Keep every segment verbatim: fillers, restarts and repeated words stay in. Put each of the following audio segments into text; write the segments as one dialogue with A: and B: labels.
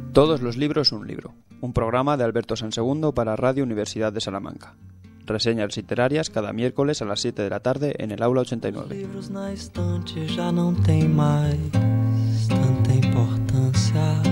A: Todos los libros un libro, un programa de Alberto Sansegundo para Radio Universidad de Salamanca. Reseñas literarias cada miércoles a las siete de la tarde en el aula ochenta y nueve.
B: Livros na estante já não tem mais tanta importância.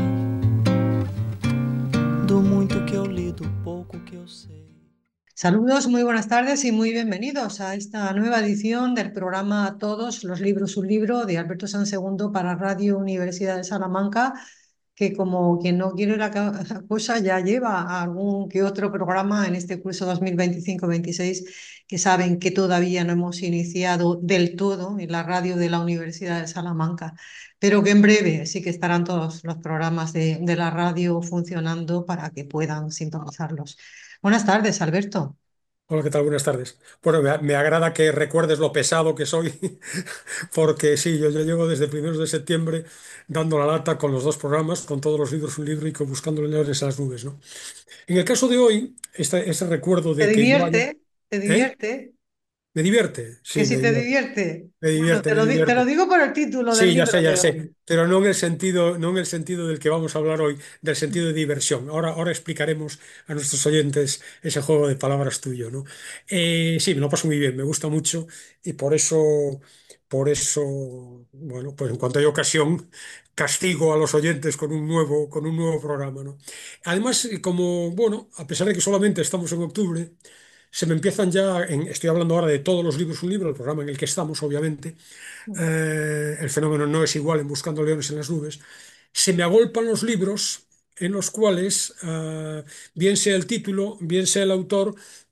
B: Do muito que eu li, do pouco que eu sei.
C: Saludos, muy buenas tardes y muy bienvenidos a esta nueva edición del programa Todos los libros un libro de Alberto Sansegundo para Radio Universidad de Salamanca, que como quien no quiere la cosa ya lleva algún que otro programa en este curso dos mil veinticinco veintiséis, que saben que todavía no hemos iniciado del todo en la radio de la Universidad de Salamanca, pero que en breve sí que estarán todos los programas de, de la radio funcionando para que puedan sintonizarlos. Buenas tardes, Alberto.
D: Hola, ¿qué tal? Buenas tardes. Bueno, me, me agrada que recuerdes lo pesado que soy, porque sí, yo, yo llevo desde primeros de septiembre dando la lata con los dos programas, con todos los libros un libro y con Buscando leones en las nubes, ¿no? En el caso de hoy, este, ese recuerdo
C: ¿Te
D: de que yo haya...
C: divierte? ¿Te
D: ¿Eh?
C: divierte?
D: ¿Me divierte?
C: Que
D: Sí,
C: si
D: me
C: te
D: divierte.
C: divierte.
D: Me
C: Bueno,
D: divierte,
C: te
D: me
C: lo, di- te lo
D: divierte.
C: digo por el título del
D: Sí, ya
C: libro
D: sé, ya
C: de
D: sé,
C: hoy.
D: pero no en el sentido, no en el sentido del que vamos a hablar hoy, del sentido de diversión. Ahora, ahora explicaremos a nuestros oyentes ese juego de palabras tuyo, ¿no? Eh, sí, me lo paso muy bien, me gusta mucho y por eso, por eso, bueno, pues en cuanto hay ocasión, castigo a los oyentes con un nuevo, con un nuevo programa, ¿no? Además, eh, como, bueno, a pesar de que solamente estamos en octubre, se me empiezan ya, en- estoy hablando ahora de todos los libros un libro, el programa en el que estamos, obviamente. Eh, el fenómeno no es igual en Buscando leones en las nubes, se me agolpan los libros en los cuales, eh, bien sea el título, bien sea el autor,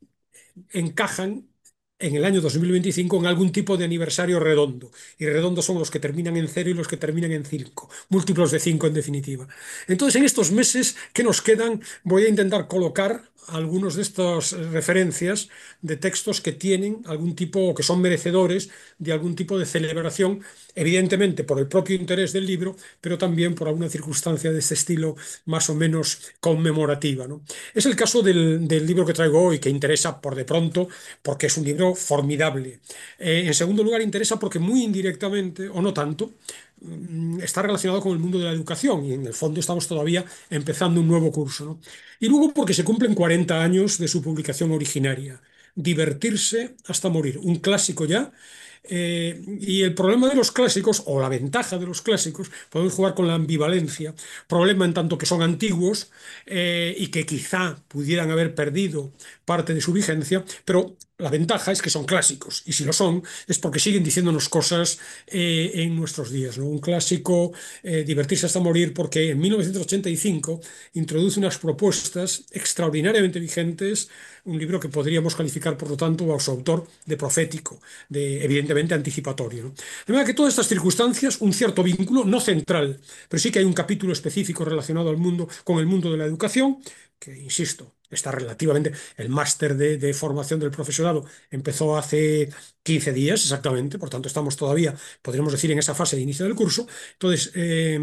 D: encajan en el año dos mil veinticinco en algún tipo de aniversario redondo. Y redondos son los que terminan en cero y los que terminan en cinco, múltiplos de cinco en definitiva. Entonces, en estos meses que nos quedan, voy a intentar colocar algunos de estas referencias de textos que tienen algún tipo, o que son merecedores de algún tipo de celebración, evidentemente por el propio interés del libro, pero también por alguna circunstancia de este estilo más o menos conmemorativa, ¿no? Es el caso del, del libro que traigo hoy, que interesa por de pronto, porque es un libro formidable. Eh, en segundo lugar, interesa porque muy indirectamente, o no tanto, mm, está relacionado con el mundo de la educación y en el fondo estamos todavía empezando un nuevo curso, ¿no? Y luego porque se cumplen cuarenta años de su publicación originaria. Divertirse hasta morir, un clásico ya. Eh, y el problema de los clásicos, o la ventaja de los clásicos, podemos jugar con la ambivalencia. Problema en tanto que son antiguos eh, y que quizá pudieran haber perdido parte de su vigencia, pero la ventaja es que son clásicos, y si lo son es porque siguen diciéndonos cosas eh, en nuestros días, ¿no? Un clásico, eh, Divertirse hasta morir, porque en mil novecientos ochenta y cinco introduce unas propuestas extraordinariamente vigentes, un libro que podríamos calificar, por lo tanto, a su autor de profético, de evidentemente anticipatorio, ¿no? De manera que todas estas circunstancias, un cierto vínculo, no central, pero sí que hay un capítulo específico relacionado al mundo, con el mundo de la educación, que, insisto, está relativamente, el máster de, de formación del profesorado empezó hace quince días exactamente, por tanto estamos todavía, podríamos decir, en esa fase de inicio del curso. Entonces, eh,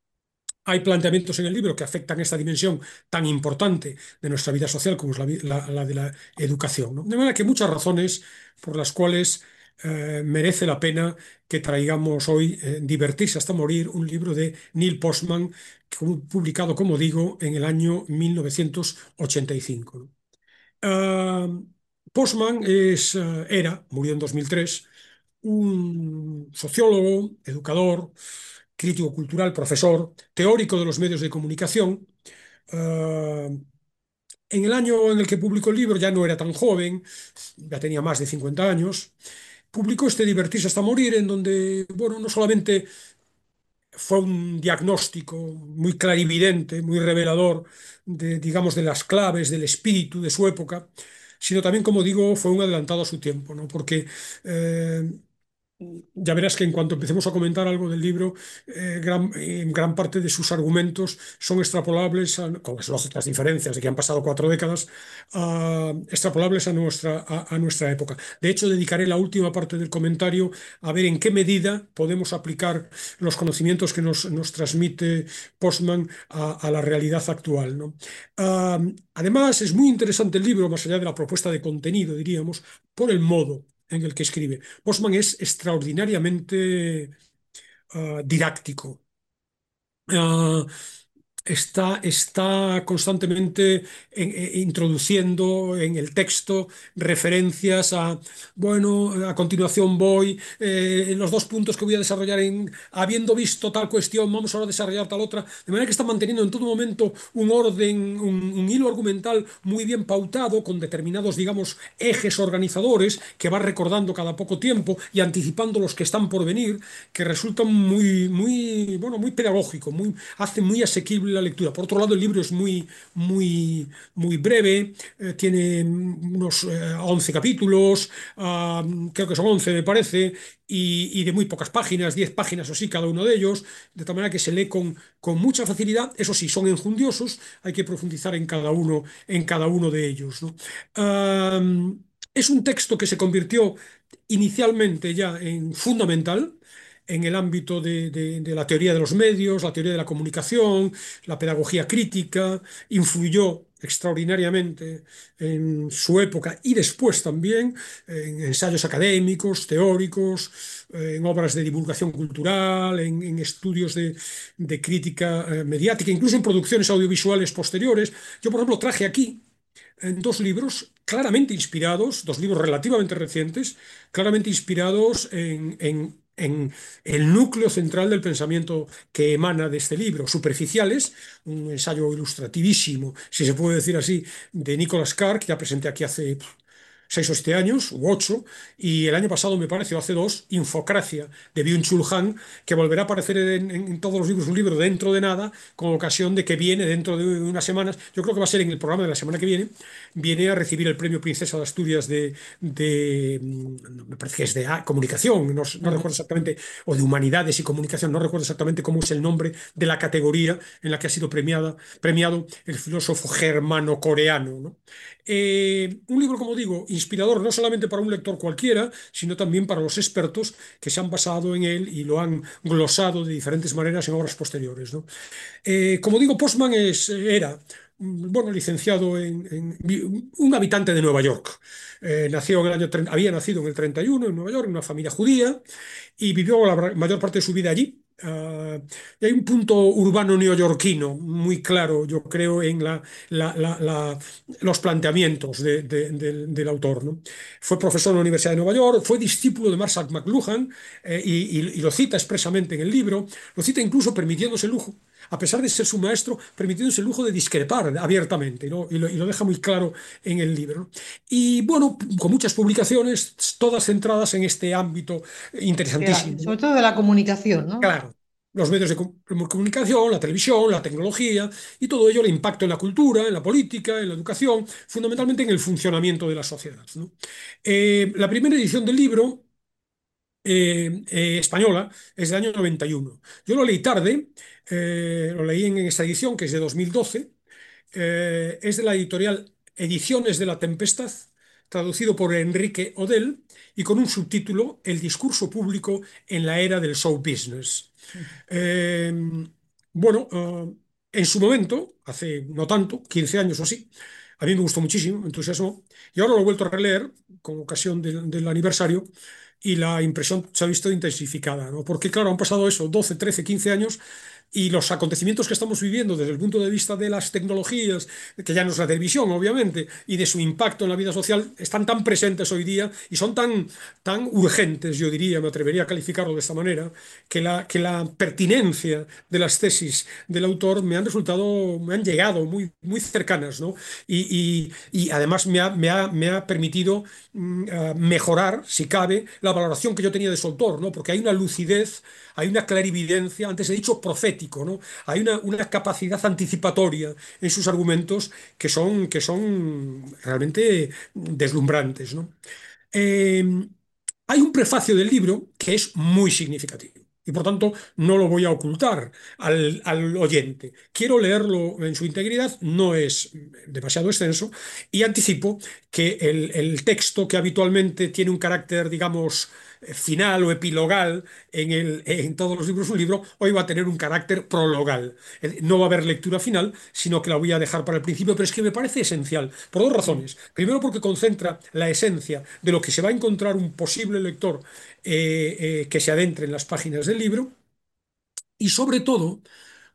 D: hay planteamientos en el libro que afectan esta dimensión tan importante de nuestra vida social como es la, la- la de la educación, ¿no? De manera que muchas razones por las cuales eh, merece la pena que traigamos hoy eh, Divertirse hasta morir, un libro de Neil Postman, que fue publicado, como digo, en el año mil novecientos ochenta y cinco, ¿no? Ah, Postman es, eh, era, murió en dos mil tres, un sociólogo, educador, crítico cultural, profesor, teórico de los medios de comunicación. Uh, en el año en el que publicó el libro ya no era tan joven, ya tenía más de cincuenta años. Publicó este Divertirse hasta morir, en donde, bueno, no solamente fue un diagnóstico muy clarividente, muy revelador de, digamos, de las claves del espíritu de su época, sino también, como digo, fue un adelantado a su tiempo, ¿no? Porque eh, ya verás que en cuanto empecemos a comentar algo del libro, eh, gran, en gran parte de sus argumentos son extrapolables, a- con las lógicas diferencias de que han pasado cuatro décadas, a- extrapolables a nuestra, a, a nuestra época. De hecho, dedicaré la última parte del comentario a ver en qué medida podemos aplicar los conocimientos que nos, nos transmite Postman a, a la realidad actual, ¿no? Ah, además, es muy interesante el libro, más allá de la propuesta de contenido, diríamos, por el modo en el que escribe. Postman es extraordinariamente uh, didáctico. Uh, está, está constantemente en- eh, introduciendo en el texto referencias a, bueno, a continuación voy, eh, los dos puntos que voy a desarrollar en, habiendo visto tal cuestión, vamos ahora a desarrollar tal otra, de manera que está manteniendo en todo momento un orden, un, un hilo argumental muy bien pautado, con determinados, digamos, ejes organizadores que va recordando cada poco tiempo y anticipando los que están por venir, que resultan muy, muy, bueno, muy pedagógico, muy, hace muy asequible la lectura. Por otro lado, el libro es muy, muy, muy breve, eh, tiene unos eh, once capítulos, ah, creo que son once me parece, y, y de muy pocas páginas, diez páginas o sí, cada uno de ellos, de tal manera que se lee con, con mucha facilidad. Eso sí, son enjundiosos, hay que profundizar en cada uno, en cada uno de ellos, ¿no? Ah, es un texto que se convirtió inicialmente ya en fundamental en el ámbito de, de- de la teoría de los medios, la teoría de la comunicación, la pedagogía crítica, influyó extraordinariamente en su época y después también en ensayos académicos, teóricos, eh, en obras de divulgación cultural, en, en estudios de, de crítica eh, mediática, incluso en producciones audiovisuales posteriores. Yo, por ejemplo, traje aquí en dos libros claramente inspirados, dos libros relativamente recientes, claramente inspirados en, en- en el núcleo central del pensamiento que emana de este libro. Superficiales, un ensayo ilustrativísimo, si se puede decir así, de Nicholas Carr, que ya presenté aquí hace seis o siete años, u ocho, y el año pasado me pareció, hace dos, Infocracia, de Byung-Chul Han, que volverá a aparecer en, en- en todos los libros, un libro dentro de nada, con ocasión de que viene dentro de unas semanas, yo creo que va a ser en el programa de la semana que viene, viene a recibir el premio Princesa de Asturias de, de, mm, me parece que es de ah, comunicación, no, no
C: Ujú.
D: recuerdo exactamente, o de humanidades y comunicación, no recuerdo exactamente cómo es el nombre de la categoría en la que ha sido premiada, premiado el filósofo germano-coreano, ¿no? Eh, un libro, como digo, inspirador no solamente para un lector cualquiera, sino también para los expertos que se han basado en él y lo han glosado de diferentes maneras en obras posteriores, ¿no? Eh, como digo, Postman es, era, mm, bueno, licenciado en, en- un habitante de Nueva York. Eh, nació en el año, treinta había nacido en el treinta y uno en Nueva York, en una familia judía, y vivió la mayor parte de su vida allí. Uh, y hay un punto urbano neoyorquino muy claro, yo creo, en la, la, la, la, los planteamientos de, de, de, del autor, ¿no? Fue profesor en la Universidad de Nueva York, fue discípulo de Marshall McLuhan, eh, y, y, y, lo cita expresamente en el libro, lo cita incluso permitiéndose el lujo, a pesar de ser su maestro, permitiéndose el lujo de discrepar abiertamente, ¿no? Y, lo, y lo deja muy claro en el libro, ¿no? Y bueno, con muchas publicaciones, todas centradas en este ámbito
C: De la-
D: interesantísimo,
C: sobre
D: ¿no?
C: todo de la comunicación, ¿no?
D: Claro, los medios de comunicación, la televisión, la tecnología y todo ello, el impacto en la cultura, en la política, en la educación, fundamentalmente en el funcionamiento de la sociedad, ¿no? Eh, la primera edición del libro eh, eh, española es del año noventa y uno. Yo lo leí tarde, eh, lo leí en, en esta edición que es de dos mil doce, eh, es de la editorial Ediciones de la Tempestad, traducido por Enrique Odell y con un subtítulo, El discurso público en la era del show business. Eh, bueno, eh, en su momento, hace no tanto, quince años o así, a mí me gustó muchísimo, me entusiasmó, y ahora lo he vuelto a releer con ocasión del, del aniversario y la impresión se ha visto intensificada, ¿no? Porque claro, han pasado eso, doce, trece, quince años y los acontecimientos que estamos viviendo desde el punto de vista de las tecnologías, que ya no es la televisión, obviamente, y de su impacto en la vida social, están tan presentes hoy día y son tan, tan urgentes, yo diría, me atrevería a calificarlo de esta manera, que la, que la pertinencia de las tesis del autor me han resultado, me han llegado muy, muy cercanas, ¿no? Y, y- y además me ha, me ha- me ha permitido mm, eh, mejorar, si cabe, la valoración que yo tenía de su autor, ¿no? Porque hay una lucidez, hay una clarividencia, antes he dicho profético, ¿no? Hay una, una capacidad anticipatoria en sus argumentos que son, que son realmente deslumbrantes, ¿no? Eh, Hay un prefacio del libro que es muy significativo y por tanto no lo voy a ocultar al, al oyente. Quiero leerlo en su integridad, no es demasiado extenso y anticipo que el, el texto que habitualmente tiene un carácter, digamos, eh, final o epilogal en, el, en todos los libros, un libro, hoy va a tener un carácter prologal. Eh, No va a haber lectura final, sino que la voy a dejar para el principio, pero es que me parece esencial, por dos razones. Primero, porque concentra la esencia de lo que se va a encontrar un posible lector eh, eh, que se adentre en las páginas del libro, y sobre todo,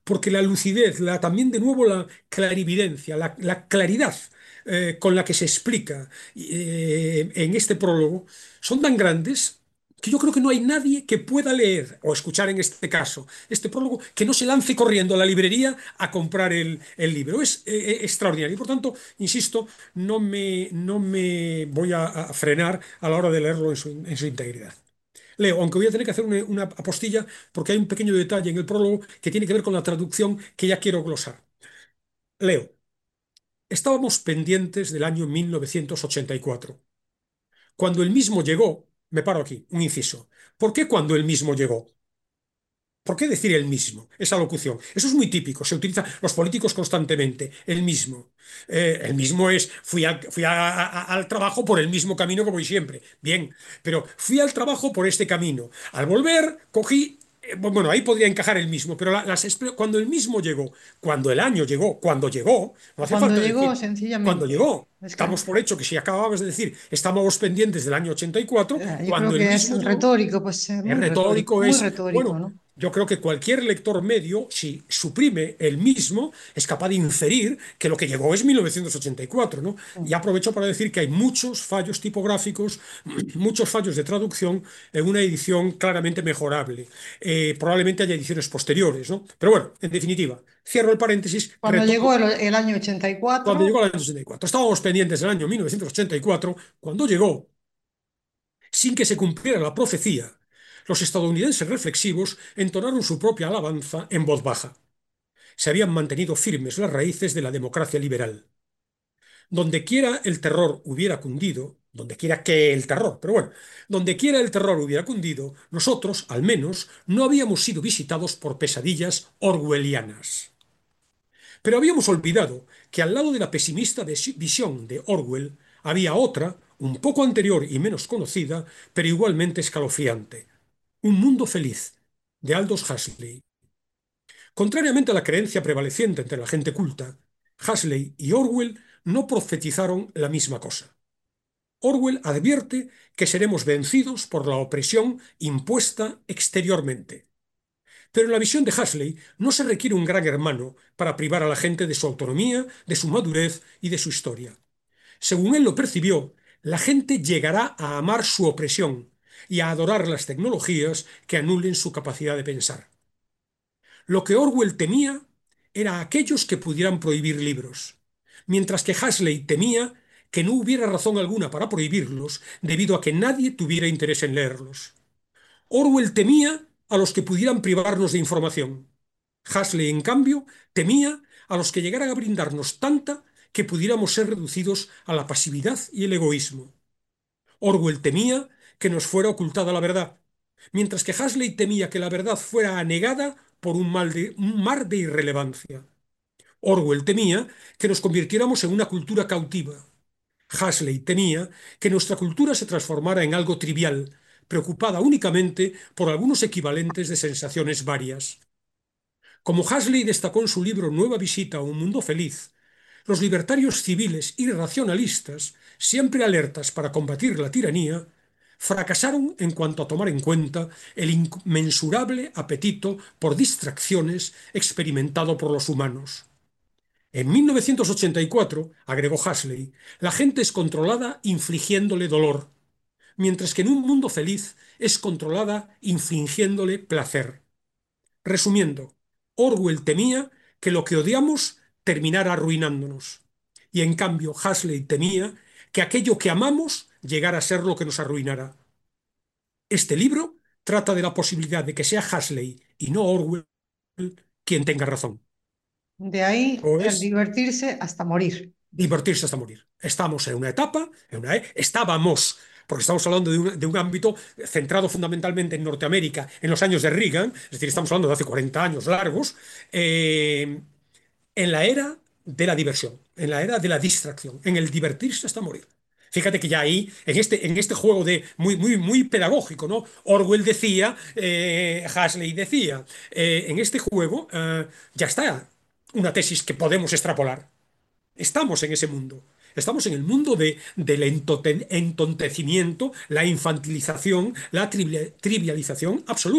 D: porque la lucidez, la, también de nuevo la clarividencia, la, la claridad eh, con la que se explica eh, en este prólogo son tan grandes que yo creo que no hay nadie que pueda leer o escuchar en este caso este prólogo que no se lance corriendo a la librería a comprar el, el libro. Es eh, eh, extraordinario y por tanto, insisto, no me, no me voy a, a frenar a la hora de leerlo en su, en su integridad. Leo, aunque voy a tener que hacer una, una apostilla porque hay un pequeño detalle en el prólogo que tiene que ver con la traducción que ya quiero glosar. Leo, estábamos pendientes del año mil novecientos ochenta y cuatro. Cuando el mismo llegó, me paro aquí, un inciso. ¿Por qué cuando el mismo llegó? ¿Por qué decir el mismo? Esa locución. Eso es muy típico, se utiliza los políticos constantemente. El mismo. Eh, el mismo es, fui, a- fui a- a- al trabajo por el mismo camino que voy siempre. Bien, pero fui al trabajo por este camino. Al volver, cogí, eh, bueno, ahí podría encajar el mismo, pero la- las expre- cuando el mismo llegó, cuando el año llegó, cuando llegó, no hace
C: Cuando
D: falta
C: llegó,
D: decir, cuando
C: sencillamente.
D: llegó.
C: Es que
D: Damos por hecho que si acababas de decir, estábamos pendientes del año ochenta y cuatro,
C: eh, yo creo
D: cuando el
C: que es
D: mismo llegó.
C: retórico, pues eh,
D: Es
C: muy retórico,
D: retórico,
C: muy
D: es,
C: retórico,
D: bueno,
C: ¿no?
D: yo creo que cualquier lector medio, si suprime el mismo, es capaz de inferir que lo que llegó es mil novecientos ochenta y cuatro, ¿no? Y
C: Mm.
D: aprovecho para decir que hay muchos fallos tipográficos, muchos fallos de traducción en una edición claramente mejorable. Eh, probablemente haya ediciones posteriores, ¿no? Pero bueno, en definitiva, cierro el paréntesis,
C: Cuando
D: retomo.
C: llegó el, el año ochenta y
D: Cuando
C: cuatro,
D: llegó el año ochenta y cuatro, estábamos pendientes del año mil novecientos ochenta y cuatro, cuando llegó sin que se cumpliera la profecía, los estadounidenses reflexivos entonaron su propia alabanza en voz baja. Se habían mantenido firmes las raíces de la democracia liberal. Donde quiera el terror hubiera cundido, donde quiera que el terror, pero bueno, donde quiera el terror hubiera cundido, nosotros, al menos, no habíamos sido visitados por pesadillas orwellianas. Pero habíamos olvidado que al lado de la pesimista visión de Orwell había otra, un poco anterior y menos conocida, pero igualmente escalofriante. Un mundo feliz, de Aldous Huxley. Contrariamente a la creencia prevaleciente entre la gente culta, Huxley y Orwell no profetizaron la misma cosa. Orwell advierte que seremos vencidos por la opresión impuesta exteriormente. Pero en la visión de Huxley no se requiere un gran hermano para privar a la gente de su autonomía, de su madurez y de su historia. Según él lo percibió, la gente llegará a amar su opresión y a adorar las tecnologías que anulen su capacidad de pensar. Lo que Orwell temía era aquellos que pudieran prohibir libros, mientras que Huxley temía que no hubiera razón alguna para prohibirlos debido a que nadie tuviera interés en leerlos. Orwell temía a los que pudieran privarnos de información. Huxley, en cambio, temía a los que llegaran a brindarnos tanta que pudiéramos ser reducidos a la pasividad y el egoísmo. Orwell temía que nos fuera ocultada la verdad, mientras que Huxley temía que la verdad fuera anegada por un, mal de, un mar de irrelevancia. Orwell temía que nos convirtiéramos en una cultura cautiva. Huxley temía que nuestra cultura se transformara en algo trivial, preocupada únicamente por algunos equivalentes de sensaciones varias. Como Huxley destacó en su libro Nueva visita a un mundo feliz, los libertarios civiles y racionalistas, siempre alertas para combatir la tiranía, fracasaron en cuanto a tomar en cuenta el inmensurable apetito por distracciones experimentado por los humanos. En mil novecientos ochenta y cuatro, agregó Huxley, la gente es controlada infligiéndole dolor, mientras que en un mundo feliz es controlada infligiéndole placer. Resumiendo, Orwell temía que lo que odiamos terminara arruinándonos. Y en cambio, Huxley temía que aquello que amamos llegara a ser lo que nos arruinara. Este libro trata de la posibilidad de que sea Huxley y no Orwell quien tenga razón.
C: de ahí
D: ¿O
C: el
D: es?
C: divertirse hasta morir.
D: Divertirse hasta morir. Estamos en una etapa, en una, e- estábamos, porque estamos hablando de un, de un ámbito centrado fundamentalmente en Norteamérica en los años de Reagan, es decir, estamos hablando de hace cuarenta años largos, eh, en la era de la diversión, en la era de la distracción, en el divertirse hasta morir. Fíjate que ya ahí, en este, en este juego de muy, muy, muy pedagógico, ¿no? Orwell decía, eh, Huxley decía, eh, en este juego eh, ya está una tesis que podemos extrapolar. Estamos en ese mundo. Estamos en el mundo de, del entontecimiento, la infantilización, la trivialización absoluta.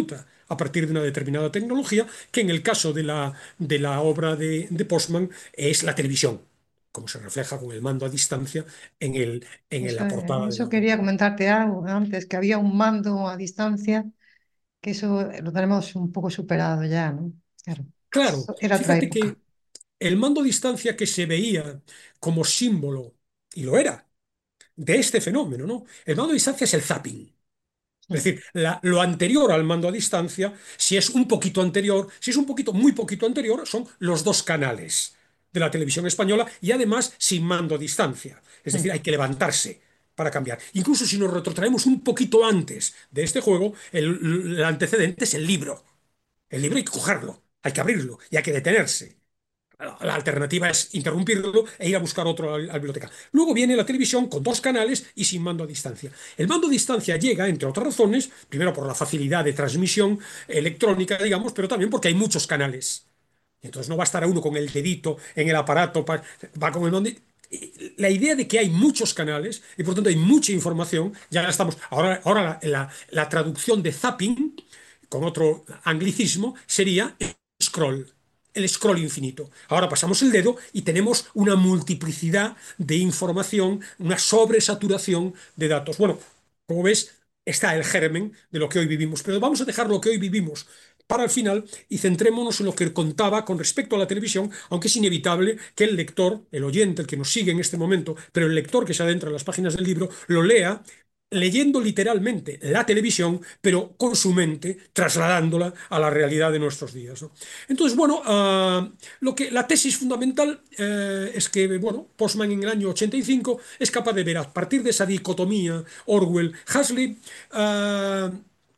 D: a partir de una determinada tecnología, que en el caso de la, de la obra de, de Postman es la televisión, como se refleja con el mando a distancia en, el, en
C: Eso,
D: la portada de
C: eso
D: la obra.
C: quería comentarte algo antes, que había un mando a distancia, que eso lo tenemos un poco superado ya, ¿no? Claro,
D: Claro,
C: eso era otra
D: fíjate
C: época.
D: que el mando a distancia que se veía como símbolo, y lo era, de este fenómeno, ¿no? El mando a distancia es el zapping. Es
C: Mm,
D: decir, la- lo anterior al mando a distancia, si es un poquito anterior, si es un poquito, muy poquito anterior, son los dos canales de la televisión española y además sin mando a distancia. Es decir,
C: mm,
D: hay que levantarse para cambiar. Incluso si nos retrotraemos un poquito antes de este juego, el, el antecedente es el libro. El libro hay que cogerlo, hay que abrirlo y hay que detenerse. La alternativa es interrumpirlo e ir a buscar otro a la biblioteca. Luego viene la televisión con dos canales y sin mando a distancia. El mando a distancia llega, entre otras razones, primero por la facilidad de transmisión electrónica, digamos, pero también porque hay muchos canales. Entonces no va a estar uno con el dedito en el aparato, va con el mando. La idea de que hay muchos canales y por tanto hay mucha información, ya estamos. Ahora, ahora la, la, la traducción de zapping, con otro anglicismo, sería scroll, el scroll infinito. Ahora pasamos el dedo y tenemos una multiplicidad de información, una sobresaturación de datos. Bueno, como ves, está el germen de lo que hoy vivimos, pero vamos a dejar lo que hoy vivimos para el final y centrémonos en lo que contaba con respecto a la televisión, aunque es inevitable que el lector, el oyente, el que nos sigue en este momento, pero el lector que se adentra en las páginas del libro, lo lea leyendo literalmente la televisión, pero con su mente trasladándola a la realidad de nuestros días, ¿no? Entonces, bueno, uh, lo que, la tesis fundamental uh, es que, bueno, Postman en el año ochenta y cinco es capaz de ver a partir de esa dicotomía Orwell-Huxley uh,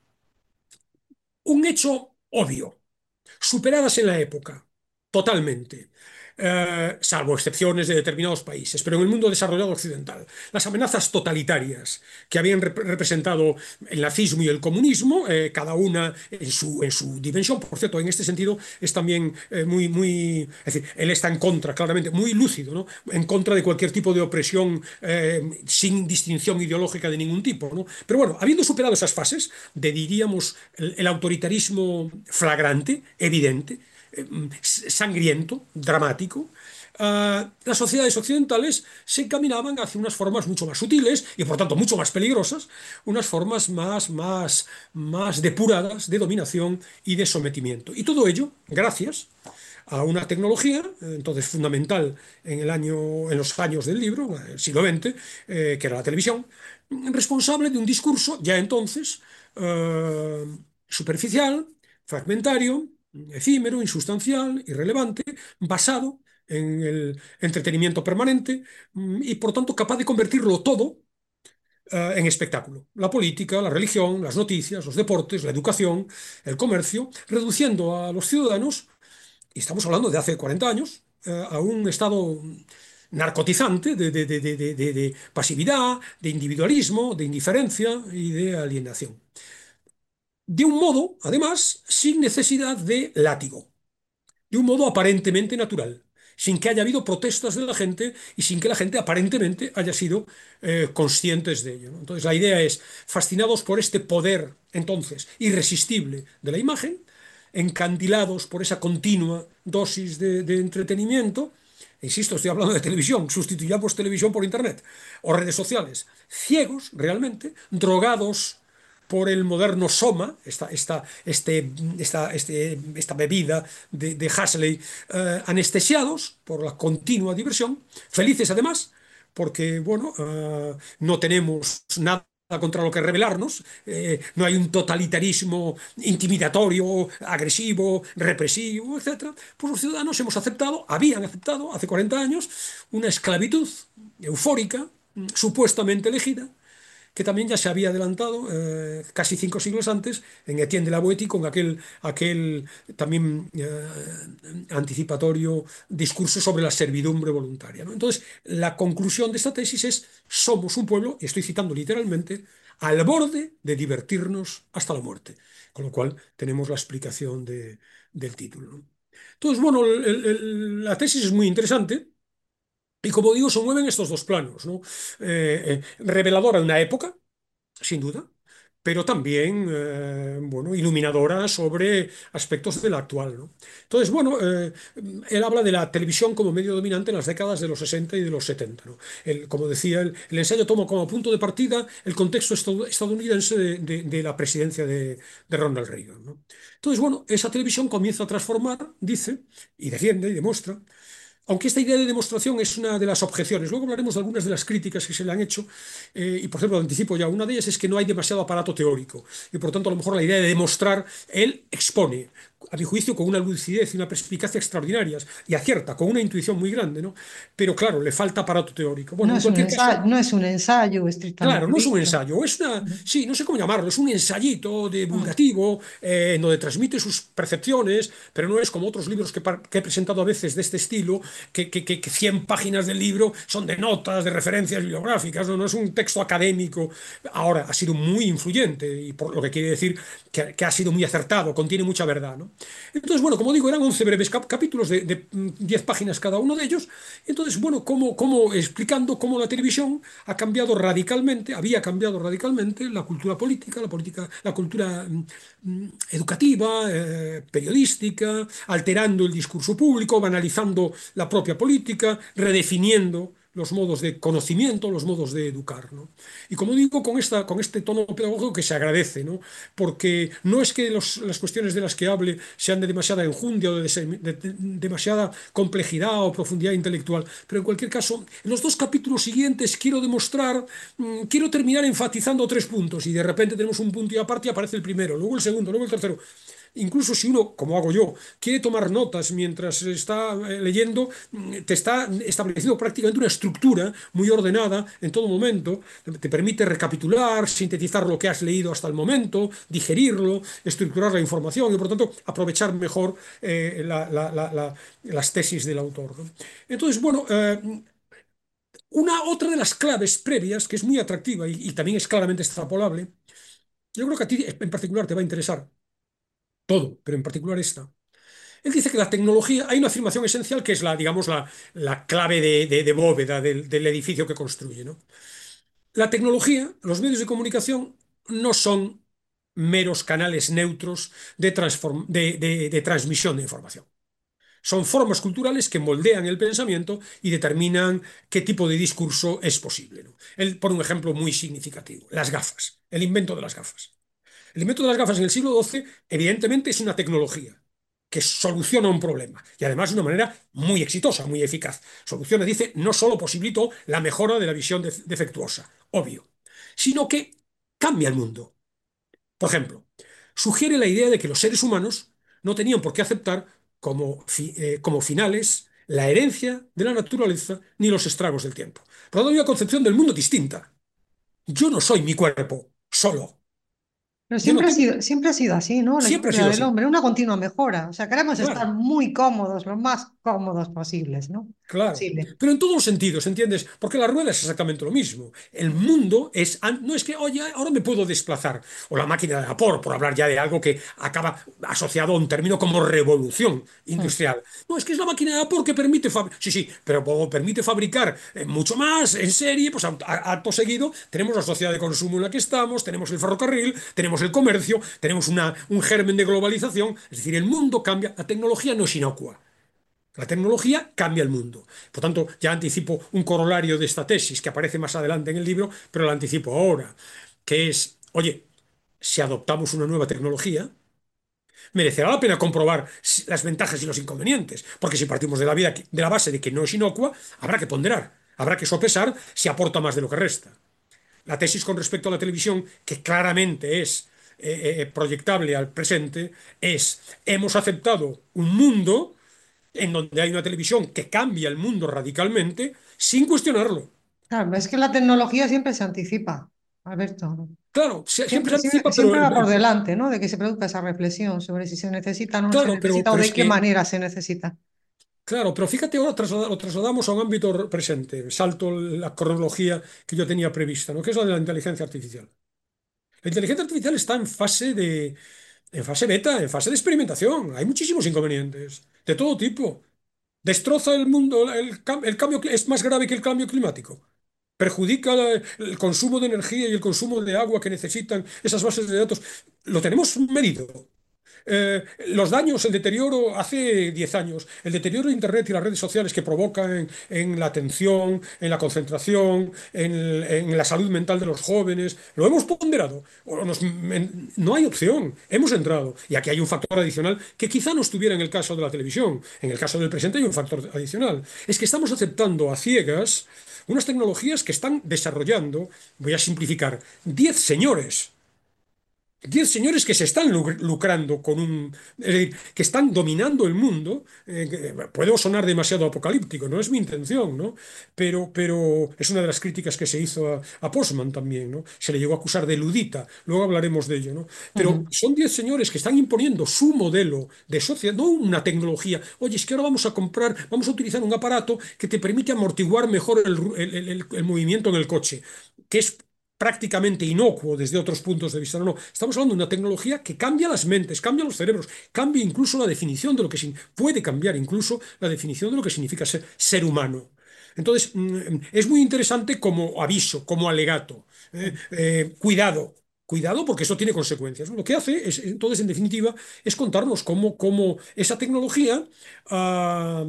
D: un hecho obvio, superadas en la época, totalmente, eh, salvo excepciones de determinados países, pero en el mundo desarrollado occidental, las amenazas totalitarias que habían rep representado el nazismo y el comunismo, eh, cada una en su, en su dimensión. Por cierto, en este sentido es también eh, muy, muy, es decir, él está en contra, claramente, muy lúcido, ¿no? En contra de cualquier tipo de opresión eh, sin distinción ideológica de ningún tipo, ¿no? Pero bueno, habiendo superado esas fases de, diríamos, el, el autoritarismo flagrante, evidente, eh, sangriento, dramático, uh, las sociedades occidentales se encaminaban hacia unas formas mucho más sutiles y por tanto mucho más peligrosas, unas formas más, más, más depuradas de dominación y de sometimiento. Y todo ello gracias a una tecnología, entonces fundamental en, el año, en los años del libro, el siglo veinte, eh, que era la televisión, responsable de un discurso ya entonces eh, superficial, fragmentario, efímero, insustancial, irrelevante, basado en el entretenimiento permanente mm, y por tanto capaz de convertirlo todo eh, en espectáculo. La política, la religión, las noticias, los deportes, la educación, el comercio, reduciendo a los ciudadanos, y estamos hablando de hace cuarenta años, eh, a un estado narcotizante de, de, de, de, de, de pasividad, de individualismo, de indiferencia y de alienación. De un modo, además, sin necesidad de látigo, de un modo aparentemente natural, sin que haya habido protestas de la gente y sin que la gente aparentemente haya sido eh, conscientes de ello, ¿no? Entonces la idea es, fascinados por este poder, entonces, irresistible de la imagen, encandilados por esa continua dosis de, de entretenimiento, insisto, estoy hablando de televisión, sustituyamos televisión por internet o redes sociales, ciegos realmente, drogados por el moderno soma, esta, esta, este, esta, este, esta bebida de, de Huxley, eh, anestesiados por la continua diversión, felices además, porque bueno, eh, no tenemos nada contra lo que rebelarnos, eh, no hay un totalitarismo intimidatorio, agresivo, represivo, etcétera. Pues los ciudadanos hemos aceptado, habían aceptado hace cuarenta años, una esclavitud eufórica, supuestamente elegida, que también ya se había adelantado eh, casi cinco siglos antes en Etienne de la Boétie con aquel, aquel también eh, anticipatorio discurso sobre la servidumbre voluntaria, ¿no? Entonces, la conclusión de esta tesis es, somos un pueblo, y estoy citando literalmente, al borde de divertirnos hasta la muerte, con lo cual tenemos la explicación de, del título, ¿no? Entonces, bueno, el, el, la tesis es muy interesante. Y como digo, se mueven estos dos planos, ¿no? Eh, eh, reveladora de una época, sin duda, pero también, eh, bueno, iluminadora sobre aspectos de la actual, ¿no? Entonces, bueno, eh, él habla de la televisión como medio dominante en las décadas de los sesenta y de los setenta, ¿no? El- como decía, el, el ensayo toma como punto de partida el contexto estad- estadounidense de, de- de la presidencia de, de Ronald Reagan, ¿no? Entonces, bueno, esa televisión comienza a transformar, dice, y defiende y demuestra, aunque esta idea de demostración es una de las objeciones. Luego hablaremos de algunas de las críticas que se le han hecho, eh, y por ejemplo, anticipo ya, una de ellas es que no hay demasiado aparato teórico, y por tanto a lo mejor la idea de demostrar, él expone, a mi juicio, con una lucidez y una perspicacia extraordinarias, y acierta, con una intuición muy grande, ¿no? Pero claro, le falta aparato teórico. Bueno,
C: No
D: en
C: es un
D: cualquier
C: ensayo,
D: caso,
C: no es un ensayo
D: claro,
C: estrictamente
D: no es un
C: dicho.
D: ensayo, es una,
C: Ujú.
D: sí, no sé cómo llamarlo, es un ensayito
C: Mm.
D: divulgativo, eh, en donde transmite sus percepciones, pero no es como otros libros que, par- que he presentado a veces de este estilo, que, que, que, que cien páginas del libro son de notas, de referencias bibliográficas, no, no es un texto académico. Ahora, ha sido muy influyente, y por lo que quiere decir que, que ha sido muy acertado, contiene mucha verdad, ¿no? Entonces, bueno, como digo, eran once breves cap- capítulos de, de mm, diez páginas cada uno de ellos. Entonces, bueno, como, como explicando cómo la televisión ha cambiado radicalmente, había cambiado radicalmente la cultura política, la política, la cultura mm, mm, educativa, eh, periodística, alterando el discurso público, banalizando la propia política, redefiniendo los modos de conocimiento, los modos de educar, ¿no? Y como digo, con, esta, con este tono pedagógico que se agradece, ¿no? Porque no es que los- las cuestiones de las que hable sean de demasiada enjundia o de, dese- de- de- demasiada complejidad o profundidad intelectual, pero en cualquier caso, en los dos capítulos siguientes quiero demostrar, mm, quiero terminar enfatizando tres puntos, y de repente tenemos un punto y aparte y aparece el primero, luego el segundo, luego el tercero. Incluso si uno, como hago yo, quiere tomar notas mientras está eh, leyendo, mm, te está estableciendo prácticamente una estructura muy ordenada en todo momento. Te permite recapitular, sintetizar lo que has leído hasta el momento, digerirlo, estructurar la información y, por tanto, aprovechar mejor eh, la- la- la- la- las tesis del autor, ¿no? Entonces, bueno, eh, una otra de las claves previas, que es muy atractiva y, y también es claramente extrapolable, yo creo que a ti en particular te va a interesar todo, pero en particular esta. Él dice que la tecnología, hay una afirmación esencial que es la, digamos, la, la clave de, de- de bóveda del, del edificio que construye, ¿no? La tecnología, los medios de comunicación, no son meros canales neutros de, transform- de, de- de transmisión de información. Son formas culturales que moldean el pensamiento y determinan qué tipo de discurso es posible, ¿no? Él pone un ejemplo muy significativo: las gafas, el invento de las gafas. El invento de las gafas en el siglo doce, evidentemente, es una tecnología que soluciona un problema, y además de una manera muy exitosa, muy eficaz. Soluciona, dice, no solo posibilitó la mejora de la visión defectuosa, obvio, sino que cambia el mundo. Por ejemplo, sugiere la idea de que los seres humanos no tenían por qué aceptar como, fi- eh, como finales la herencia de la naturaleza ni los estragos del tiempo. Por lo tanto, hay una concepción del mundo distinta. Yo no soy mi cuerpo solo.
C: Pero
D: Yo no
C: siempre ha
D: tengo.
C: sido, siempre ha sido así, ¿no? La
D: Siempre ha
C: historia
D: sido
C: del
D: así.
C: hombre, una continua mejora. O sea, queremos estar
D: Claro.
C: muy cómodos, lo más cómodos posibles, ¿no?
D: Claro,
C: Posible.
D: pero en todos los sentidos, ¿entiendes? Porque la rueda es exactamente lo mismo. El mundo es, an- no es que, oye, ahora me puedo desplazar, o la máquina de vapor, por hablar ya de algo que acaba asociado a un término como revolución
C: Mm.
D: industrial. No, es que es la máquina de vapor que permite, fab- sí, sí, pero como permite fabricar eh, mucho más en serie, pues a- a- acto seguido tenemos la sociedad de consumo en la que estamos, tenemos el ferrocarril, tenemos el comercio, tenemos una, un germen de globalización. Es decir, el mundo cambia, la tecnología no es inocua. La tecnología cambia el mundo. Por tanto, ya anticipo un corolario de esta tesis que aparece más adelante en el libro, pero la anticipo ahora, que es, oye, si adoptamos una nueva tecnología, merecerá la pena comprobar si- las ventajas y los inconvenientes, porque si partimos de la, vida, de la base de que no es inocua, habrá que ponderar, habrá que sopesar si aporta más de lo que resta. La tesis con respecto a la televisión, que claramente es eh, eh, proyectable al presente, es: hemos aceptado un mundo en donde hay una televisión que cambia el mundo radicalmente sin cuestionarlo.
C: Claro, es que la tecnología siempre se anticipa, Alberto, ¿no?
D: Claro, se- siempre se
C: Siempre, siempre,
D: anticipa, pero
C: siempre
D: el-
C: va por
D: el-
C: delante, ¿no? De que se produzca esa reflexión sobre si se necesita o no se
D: claro, pero,
C: necesita o
D: pero
C: de
D: es
C: qué
D: que,
C: manera se necesita.
D: claro, pero fíjate, ahora traslada- lo trasladamos a un ámbito presente, salto la cronología que yo tenía prevista, ¿no? Que es la de la inteligencia artificial. La inteligencia artificial está en fase de, en fase beta, en fase de experimentación. Hay muchísimos inconvenientes, de todo tipo. Destroza el mundo, el, cam- el cambio cli- es más grave que el cambio climático. perjudica la- el consumo de energía y el consumo de agua que necesitan esas bases de datos. Lo tenemos medido. Eh, los daños, el deterioro hace diez años, el deterioro de Internet y las redes sociales que provocan en, en la atención, en la concentración, en, el- en la salud mental de los jóvenes, lo hemos ponderado. O nos- en- no hay opción, hemos entrado. Y aquí hay un factor adicional que quizá no estuviera en el caso de la televisión. En el caso del presente hay un factor adicional. Es que estamos aceptando a ciegas unas tecnologías que están desarrollando, voy a simplificar, diez señores. Diez señores que se están lucrando con un... Es decir, que están dominando el mundo. Eh, que- puedo sonar demasiado apocalíptico, no es mi intención, ¿no? Pero, pero es una de las críticas que se hizo a, a Postman también, ¿no? Se le llegó a acusar de ludita, luego hablaremos de ello, ¿no? Pero
C: Ujú.
D: son diez señores que están imponiendo su modelo de sociedad, no una tecnología. Oye, es que ahora vamos a comprar, vamos a utilizar un aparato que te permite amortiguar mejor el, el- el- el movimiento en el coche, que es prácticamente inocuo desde otros puntos de vista. No, no, estamos hablando de una tecnología que cambia las mentes, cambia los cerebros, cambia incluso la definición de lo que puede cambiar incluso la definición de lo que significa ser, ser humano. Entonces, mm, es muy interesante como aviso, como alegato. Eh, eh, cuidado, cuidado porque eso tiene consecuencias, ¿no? Lo que hace es, entonces, en definitiva, es contarnos cómo, cómo esa tecnología ah,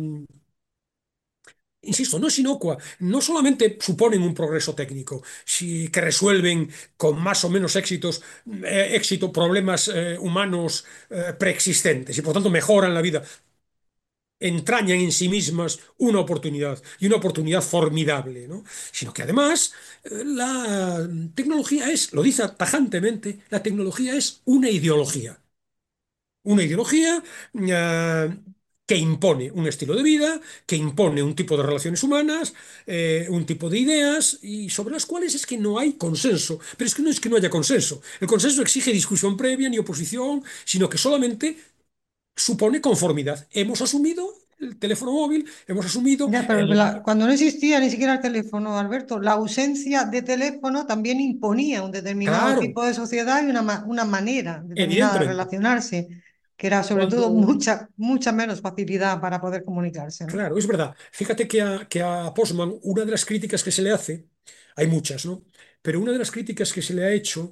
D: insisto, no es inocua, no solamente suponen un progreso técnico, si, que resuelven con más o menos éxitos, eh, éxito problemas eh, humanos eh, preexistentes y por tanto mejoran la vida, entrañan en sí mismas una oportunidad y una oportunidad formidable, ¿no? Sino que además eh, la tecnología es, lo dice tajantemente, la tecnología es una ideología. Una ideología eh, que impone un estilo de vida, que impone un tipo de relaciones humanas, eh, un tipo de ideas, y sobre las cuales es que no hay consenso. Pero es que no es que no haya consenso. El consenso exige discusión previa ni oposición, sino que solamente supone conformidad. Hemos asumido el teléfono móvil, hemos asumido
C: Ya, pero
D: el...
C: la- cuando no existía ni siquiera el teléfono, Alberto, la ausencia de teléfono también imponía un determinado
D: Claro,
C: tipo de sociedad y una, ma- una manera determinada de
D: evidentemente.
C: relacionarse, que era sobre todo
D: Cuando...
C: mucha, mucha menos facilidad para poder comunicarse, ¿no?
D: Claro, es verdad. Fíjate que a, que a Postman una de las críticas que se le hace, hay muchas, ¿no? Pero una de las críticas que se le ha hecho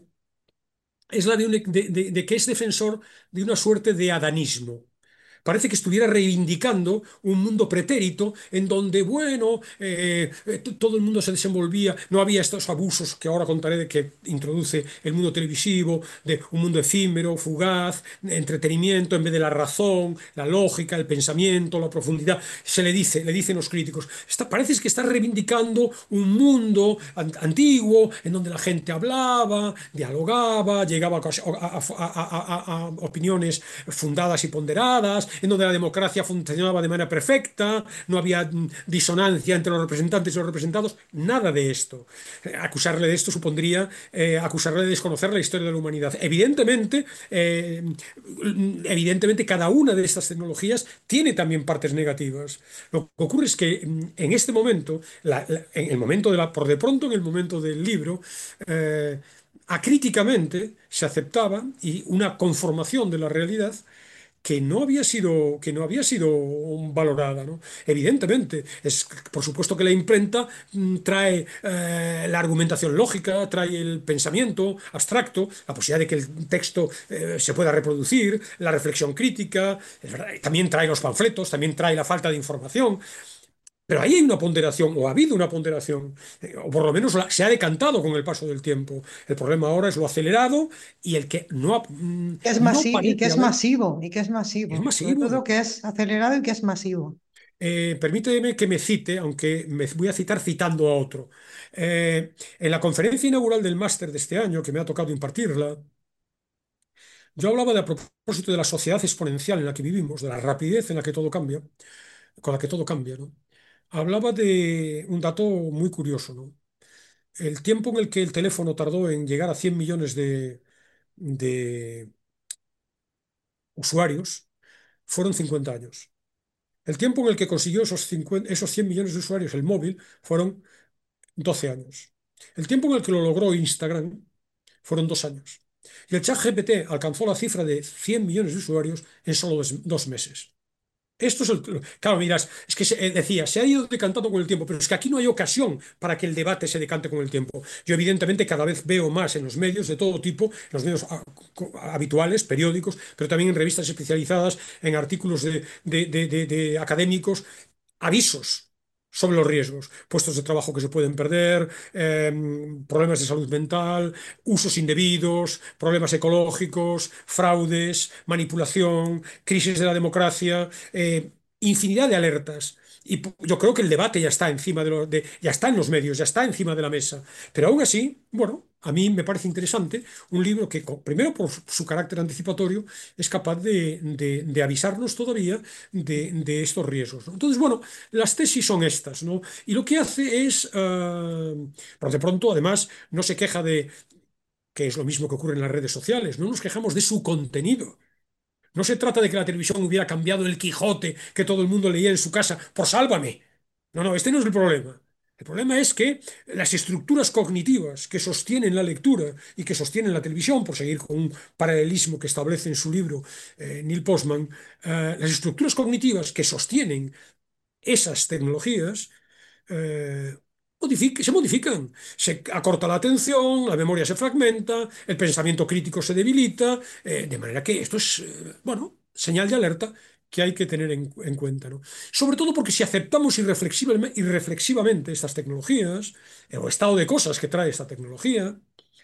D: es la de, un- de- de- de que es defensor de una suerte de adanismo. Parece que estuviera reivindicando un mundo pretérito en donde, bueno, eh, eh, t- todo el mundo se desenvolvía, no había estos abusos que ahora contaré de que introduce el mundo televisivo, de un mundo efímero, fugaz, entretenimiento en vez de la razón, la lógica, el pensamiento, la profundidad. Se le dice, le dicen los críticos, está, parece que está reivindicando un mundo an- antiguo en donde la gente hablaba, dialogaba, llegaba a, cos- a- a- a- a- a opiniones fundadas y ponderadas, en donde la democracia funcionaba de manera perfecta, no había mm, disonancia entre los representantes y los representados, nada de esto. Eh, Acusarle de esto supondría eh, acusarle de desconocer la historia de la humanidad. Evidentemente, eh, evidentemente, cada una de estas tecnologías tiene también partes negativas. Lo que ocurre es que mm, en este momento, la- la- en el momento de la, por de pronto en el momento del libro, eh, acríticamente se aceptaba y una conformación de la realidad que no había sido, que no había sido valorada, ¿no? Evidentemente, es por supuesto que la imprenta mm, trae eh, la argumentación lógica, trae el pensamiento abstracto, la posibilidad de que el texto eh, se pueda reproducir, la reflexión crítica, es verdad, también trae los panfletos, también trae la falta de información, pero ahí hay una ponderación, o ha habido una ponderación, eh, o por lo menos la- se ha decantado con el paso del tiempo. El problema ahora es lo acelerado y el que no, ha- mm,
C: Que es
D: no
C: masi- y que
D: parece
C: es
D: haber,
C: masivo, y que es
D: es
C: masivo, sobre todo
D: masivo.
C: que es acelerado y que es masivo.
D: Eh, permíteme que me cite, aunque me voy a citar citando a otro. Eh, en la conferencia inaugural del máster de este año, que me ha tocado impartirla, yo hablaba de a propósito de la sociedad exponencial en la que vivimos, de la rapidez en la que todo cambia, con la que todo cambia, ¿no? Hablaba de un dato muy curioso, ¿no? El tiempo en el que el teléfono tardó en llegar a cien millones de, de usuarios fueron cincuenta años. El tiempo en el que consiguió esos, cincuenta esos cien millones de usuarios el móvil fueron doce años. El tiempo en el que lo logró Instagram fueron dos años. Y el chat G P T alcanzó la cifra de cien millones de usuarios en solo dos, dos meses. Esto es el. Claro, miras, es que se, eh, decía, se ha ido decantando con el tiempo, pero es que aquí no hay ocasión para que el debate se decante con el tiempo. Yo, evidentemente, cada vez veo más en los medios de todo tipo, en los medios ah, co- habituales, periódicos, pero también en revistas especializadas, en artículos de, de- de- de- de académicos, avisos sobre los riesgos, puestos de trabajo que se pueden perder, eh, problemas de salud mental, usos indebidos, problemas ecológicos, fraudes, manipulación, crisis de la democracia, eh, infinidad de alertas. Y yo creo que el debate ya está encima de, lo, de ya está en los medios, ya está encima de la mesa. Pero aún así, bueno, a mí me parece interesante un libro que, primero por su carácter anticipatorio, es capaz de, de, de avisarnos todavía de, de estos riesgos, ¿no? Entonces, bueno, las tesis son estas, ¿no? Y lo que hace es, uh, por de pronto, además, no se queja de, que es lo mismo que ocurre en las redes sociales, no nos quejamos de su contenido. No se trata de que la televisión hubiera cambiado el Quijote que todo el mundo leía en su casa por Sálvame. No, no, este no es el problema. El problema es que las estructuras cognitivas que sostienen la lectura y que sostienen la televisión, por seguir con un paralelismo que establece en su libro eh, Neil Postman, eh, las estructuras cognitivas que sostienen esas tecnologías eh, modific- se modifican. Se acorta la atención, la memoria se fragmenta, el pensamiento crítico se debilita, eh, de manera que esto es, eh, bueno, señal de alerta que hay que tener en, en cuenta, ¿no? Sobre todo porque si aceptamos irreflexiblemente, irreflexivamente estas tecnologías, eh, o estado de cosas que trae esta tecnología,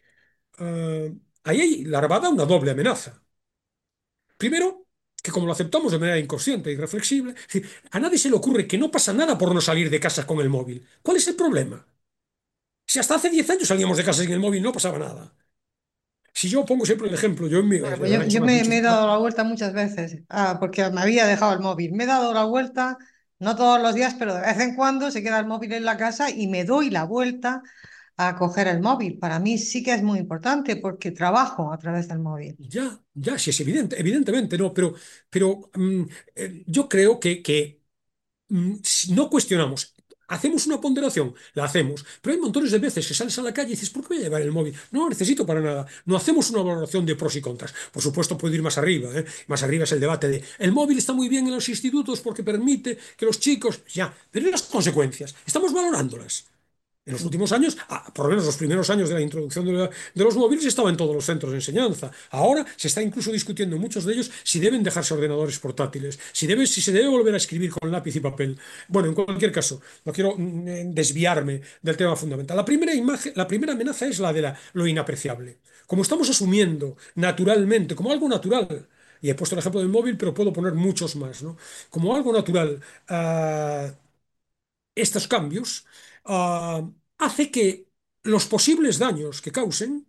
D: eh, ahí hay larvada una doble amenaza. Primero, que como lo aceptamos de manera inconsciente y reflexible, es decir, a nadie se le ocurre que no pasa nada por no salir de casa con el móvil. ¿Cuál es el problema? Si hasta hace diez años salíamos de casa sin el móvil, no pasaba nada. Si yo pongo siempre el ejemplo, yo en mi
C: Bueno,
D: en
C: pues
D: el
C: yo,
D: rancho
C: yo
D: más
C: me,
D: mucho.
C: me he
D: Ah,
C: dado la vuelta muchas veces, ah, porque me había dejado el móvil. Me he dado la vuelta, no todos los días, pero de vez en cuando se queda el móvil en la casa y me doy la vuelta a coger el móvil. Para mí sí que es muy importante porque trabajo a través del móvil.
D: ya, ya, sí es evidente, evidentemente, no, pero, pero mm, eh, yo creo que, que mm, si no cuestionamos. Hacemos una ponderación, la hacemos, pero hay montones de veces que sales a la calle y dices, ¿por qué voy a llevar el móvil? No lo necesito para nada. No hacemos una valoración de pros y contras. Por supuesto, puedo ir más arriba, ¿eh? Más arriba es el debate de, el móvil está muy bien en los institutos porque permite que los chicos, ya, pero ¿y las consecuencias? ¿Estamos valorándolas? En los últimos años, ah, por lo menos los primeros años de la introducción de, la- de los móviles, estaba en todos los centros de enseñanza. Ahora se está incluso discutiendo en muchos de ellos si deben dejarse ordenadores portátiles, si, debe, si se debe volver a escribir con lápiz y papel. Bueno, en cualquier caso, no quiero mm, eh, desviarme del tema fundamental. La primera imagen, la primera amenaza es la de la- lo inapreciable. Como estamos asumiendo naturalmente, como algo natural, y he puesto el ejemplo del móvil, pero puedo poner muchos más, ¿no? Como algo natural, ah, estos cambios, ah, hace que los posibles daños que causen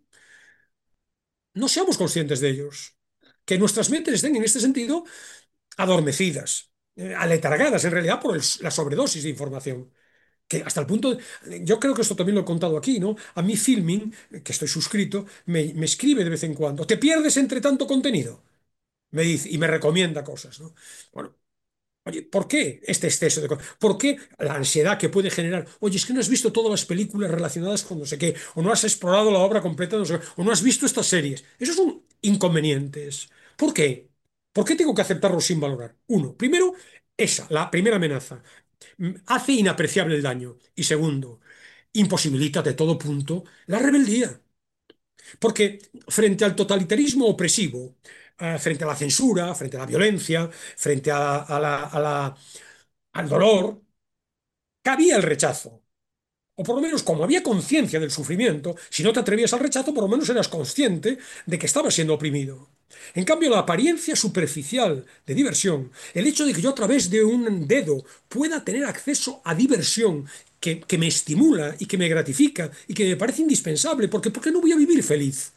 D: no seamos conscientes de ellos, que nuestras mentes estén en este sentido adormecidas, eh, aletargadas en realidad por el- la sobredosis de información. Que hasta el punto, de- yo creo que esto también lo he contado aquí, ¿no? A mí Filming, que estoy suscrito, me, me escribe de vez en cuando, ¿te pierdes entre tanto contenido? Me dice, y me recomienda cosas, ¿no? Bueno, oye, ¿por qué este exceso de cosas? ¿Por qué la ansiedad que puede generar? Oye, es que no has visto todas las películas relacionadas con no sé qué, o no has explorado la obra completa, de no sé qué, o no has visto estas series. Esos son inconvenientes. ¿Por qué? ¿Por qué tengo que aceptarlos sin valorar? Uno, primero, esa, la primera amenaza. Mm, Hace inapreciable el daño. Y segundo, imposibilita de todo punto la rebeldía. Porque frente al totalitarismo opresivo, eh, frente a la censura, frente a la violencia, frente a, a la, a la al dolor, cabía el rechazo. O por lo menos, como había conciencia del sufrimiento, si no te atrevías al rechazo, por lo menos eras consciente de que estabas siendo oprimido. En cambio, la apariencia superficial de diversión, el hecho de que yo a través de un dedo pueda tener acceso a diversión que, que me estimula y que me gratifica y que me parece indispensable, porque ¿por qué no voy a vivir feliz?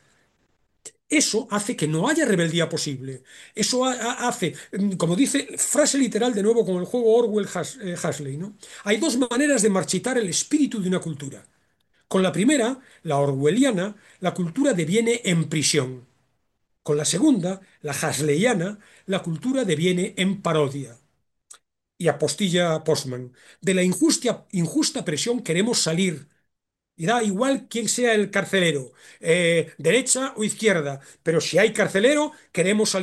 D: Eso hace que no haya rebeldía posible. Eso ha- ha- hace, mm, como dice, frase literal de nuevo con el juego Orwell-Huxley, ¿no? Hay dos maneras de marchitar el espíritu de una cultura. Con la primera, la orwelliana, la cultura deviene en prisión. Con la segunda, la huxleyana, la cultura deviene en parodia. Y apostilla Postman, de la injusta, injusta presión queremos salir, y da igual quién sea el carcelero, eh, derecha o izquierda, pero si hay carcelero, queremos salir.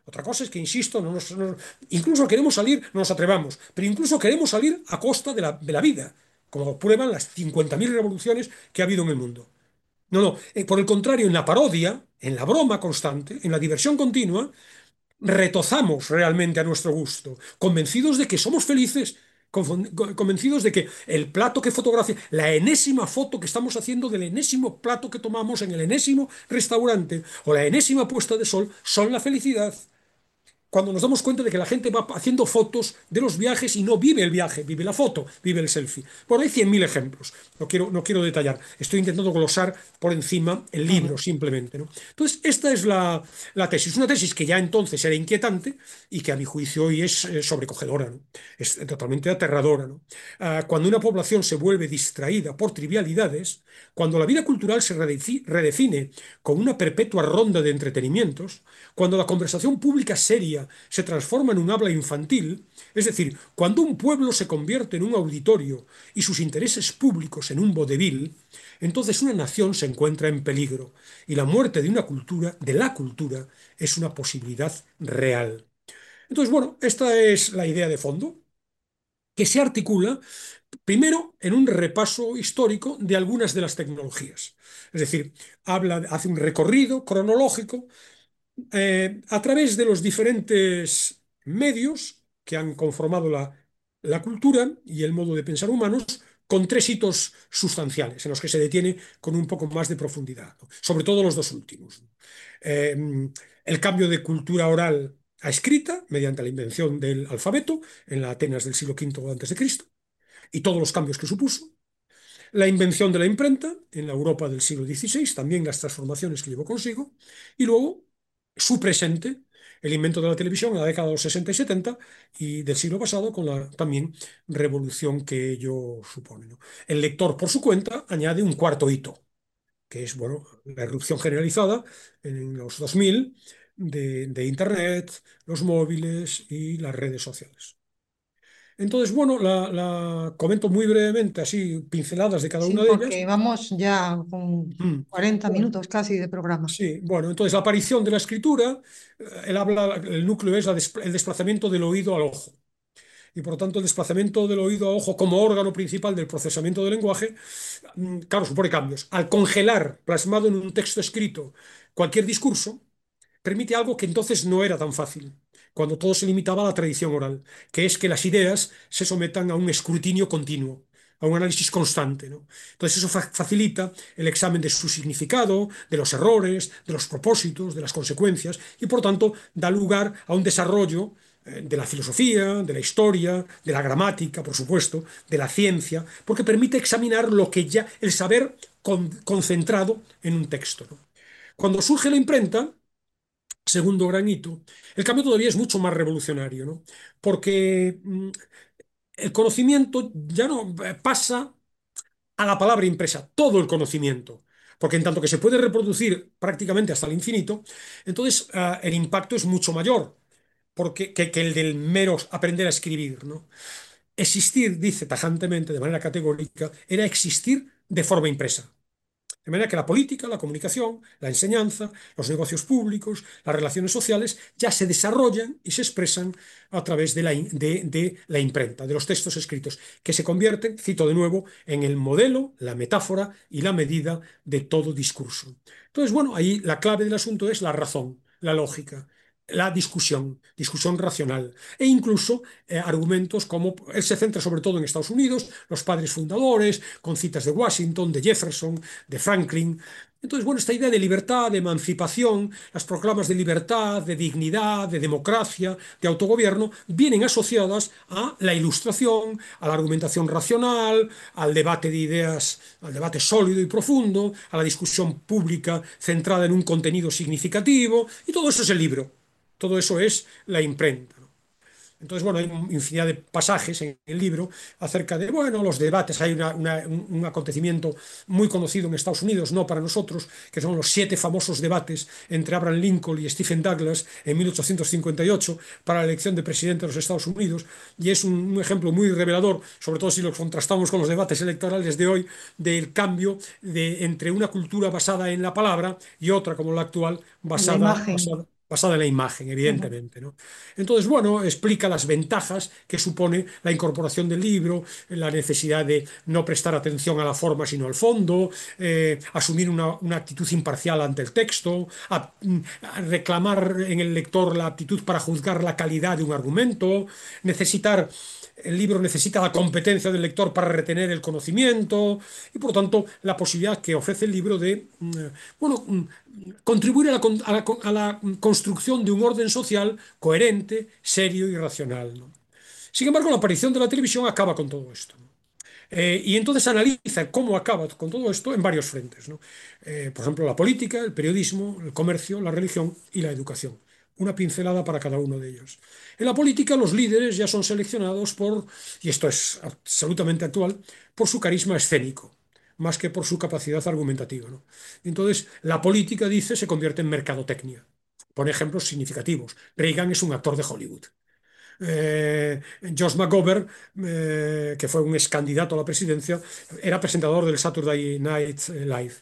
D: Otra cosa es que, insisto, no nos, no- incluso queremos salir, no nos atrevamos, pero incluso queremos salir a costa de la, de la vida, como prueban las cincuenta mil revoluciones que ha habido en el mundo. No, no, eh, por el contrario, en la parodia, en la broma constante, en la diversión continua, retozamos realmente a nuestro gusto, convencidos de que somos felices, convencidos de que el plato que fotografía, la enésima foto que estamos haciendo del enésimo plato que tomamos en el enésimo restaurante o la enésima puesta de sol son la felicidad, cuando nos damos cuenta de que la gente va haciendo fotos de los viajes y no vive el viaje, vive la foto, vive el selfie. Bueno, hay cien mil ejemplos, no quiero, no quiero detallar, estoy intentando glosar por encima el libro
C: Ujú.
D: simplemente, ¿no? Entonces, esta es la, la, tesis, una tesis que ya entonces era inquietante y que a mi juicio hoy es eh, sobrecogedora, ¿no? Es totalmente aterradora, ¿no? Ah, cuando una población se vuelve distraída por trivialidades, cuando la vida cultural se redefine con una perpetua ronda de entretenimientos, cuando la conversación pública seria se transforma en un habla infantil, es decir, cuando un pueblo se convierte en un auditorio y sus intereses públicos en un vodevil, entonces una nación se encuentra en peligro y la muerte de una cultura, de la cultura, es una posibilidad real. Entonces, bueno, esta es la idea de fondo, que se articula primero en un repaso histórico de algunas de las tecnologías. Es decir, habla, hace un recorrido cronológico eh, a través de los diferentes medios que han conformado la, la cultura y el modo de pensar humanos, con tres hitos sustanciales en los que se detiene con un poco más de profundidad, ¿no? Sobre todo los dos últimos. Eh, el cambio de cultura oral a escrita mediante la invención del alfabeto en la Atenas del siglo quinto antes de Cristo y todos los cambios que supuso, la invención de la imprenta en la Europa del siglo dieciséis, también las transformaciones que llevó consigo, y luego su presente, el invento de la televisión en la década de los sesenta y setenta y del siglo pasado, con la también revolución que ello supone, ¿no? El lector, por su cuenta, añade un cuarto hito, que es bueno, la irrupción generalizada en los dos mil de, de Internet, los móviles y las redes sociales. Entonces, bueno, la, la comento muy brevemente, así, pinceladas de cada
C: Sí,
D: una de ellas.
C: porque vamos ya con
D: Mm.
C: cuarenta
D: Bueno,
C: minutos casi de programa.
D: sí, bueno, entonces la aparición de la escritura, eh, él habla, el núcleo es la des- el desplazamiento del oído al ojo. Y por lo tanto, el desplazamiento del oído al ojo como órgano principal del procesamiento del lenguaje, mm, claro, supone cambios. Al congelar, plasmado en un texto escrito, cualquier discurso, permite algo que entonces no era tan fácil, cuando todo se limitaba a la tradición oral, que es que las ideas se sometan a un escrutinio continuo, a un análisis constante, ¿no? Entonces eso fa facilita el examen de su significado, de los errores, de los propósitos, de las consecuencias, y por tanto da lugar a un desarrollo eh, de la filosofía, de la historia, de la gramática, por supuesto, de la ciencia, porque permite examinar lo que ya, el saber con, concentrado en un texto, ¿no? Cuando surge la imprenta, segundo gran hito, el cambio todavía es mucho más revolucionario, ¿no? Porque mm, el conocimiento ya no eh, pasa a la palabra impresa, todo el conocimiento, porque en tanto que se puede reproducir prácticamente hasta el infinito, entonces uh, el impacto es mucho mayor porque, que, que, el del mero aprender a escribir, ¿no? Existir, dice tajantemente, de manera categórica, era existir de forma impresa. De manera que la política, la comunicación, la enseñanza, los negocios públicos, las relaciones sociales ya se desarrollan y se expresan a través de la, de, de la imprenta, de los textos escritos, que se convierten, cito de nuevo, en el modelo, la metáfora y la medida de todo discurso. Entonces, bueno, ahí la clave del asunto es la razón, la lógica, la discusión, discusión racional, e incluso eh, argumentos como, él se centra sobre todo en Estados Unidos, los padres fundadores, con citas de Washington, de Jefferson, de Franklin. Entonces, bueno, esta idea de libertad, de emancipación, las proclamas de libertad, de dignidad, de democracia, de autogobierno, vienen asociadas a la ilustración, a la argumentación racional, al debate de ideas, al debate sólido y profundo, a la discusión pública centrada en un contenido significativo, y todo eso es el libro, todo eso es la imprenta. Entonces, bueno, hay infinidad de pasajes en el libro acerca de, bueno, los debates. Hay una, una, un, un, acontecimiento muy conocido en Estados Unidos, no para nosotros, que son los siete famosos debates entre Abraham Lincoln y Stephen Douglas en mil ochocientos cincuenta y ocho para la elección de presidente de los Estados Unidos. Y es un, un ejemplo muy revelador, sobre todo si lo contrastamos con los debates electorales de hoy, del cambio de, entre una cultura basada en la palabra y otra, como la actual,
C: En la
D: basada, basada
C: imagen.
D: basada en la imagen,
C: Ujú.
D: evidentemente, ¿no? Entonces, bueno, explica las ventajas que supone la incorporación del libro, la necesidad de no prestar atención a la forma sino al fondo, eh, asumir una, una actitud imparcial ante el texto, a, a reclamar en el lector la aptitud para juzgar la calidad de un argumento, necesitar el libro necesita la competencia del lector para retener el conocimiento y, por lo tanto, la posibilidad que ofrece el libro de, mm, bueno, mm, contribuir a la, a la- a la construcción de un orden social coherente, serio y racional, ¿no? Sin embargo, la aparición de la televisión acaba con todo esto, ¿no? Eh, y entonces analiza cómo acaba con todo esto en varios frentes, ¿no? Eh, por ejemplo, la política, el periodismo, el comercio, la religión y la educación. Una pincelada para cada uno de ellos. En la política, los líderes ya son seleccionados por, y esto es absolutamente actual, por su carisma escénico, más que por su capacidad argumentativa, ¿no? Entonces, la política, dice, se convierte en mercadotecnia. Pone ejemplos significativos. Reagan es un actor de Hollywood. Eh, Josh McGovern, eh, que fue un ex candidato a la presidencia, era presentador del Saturday Night Live.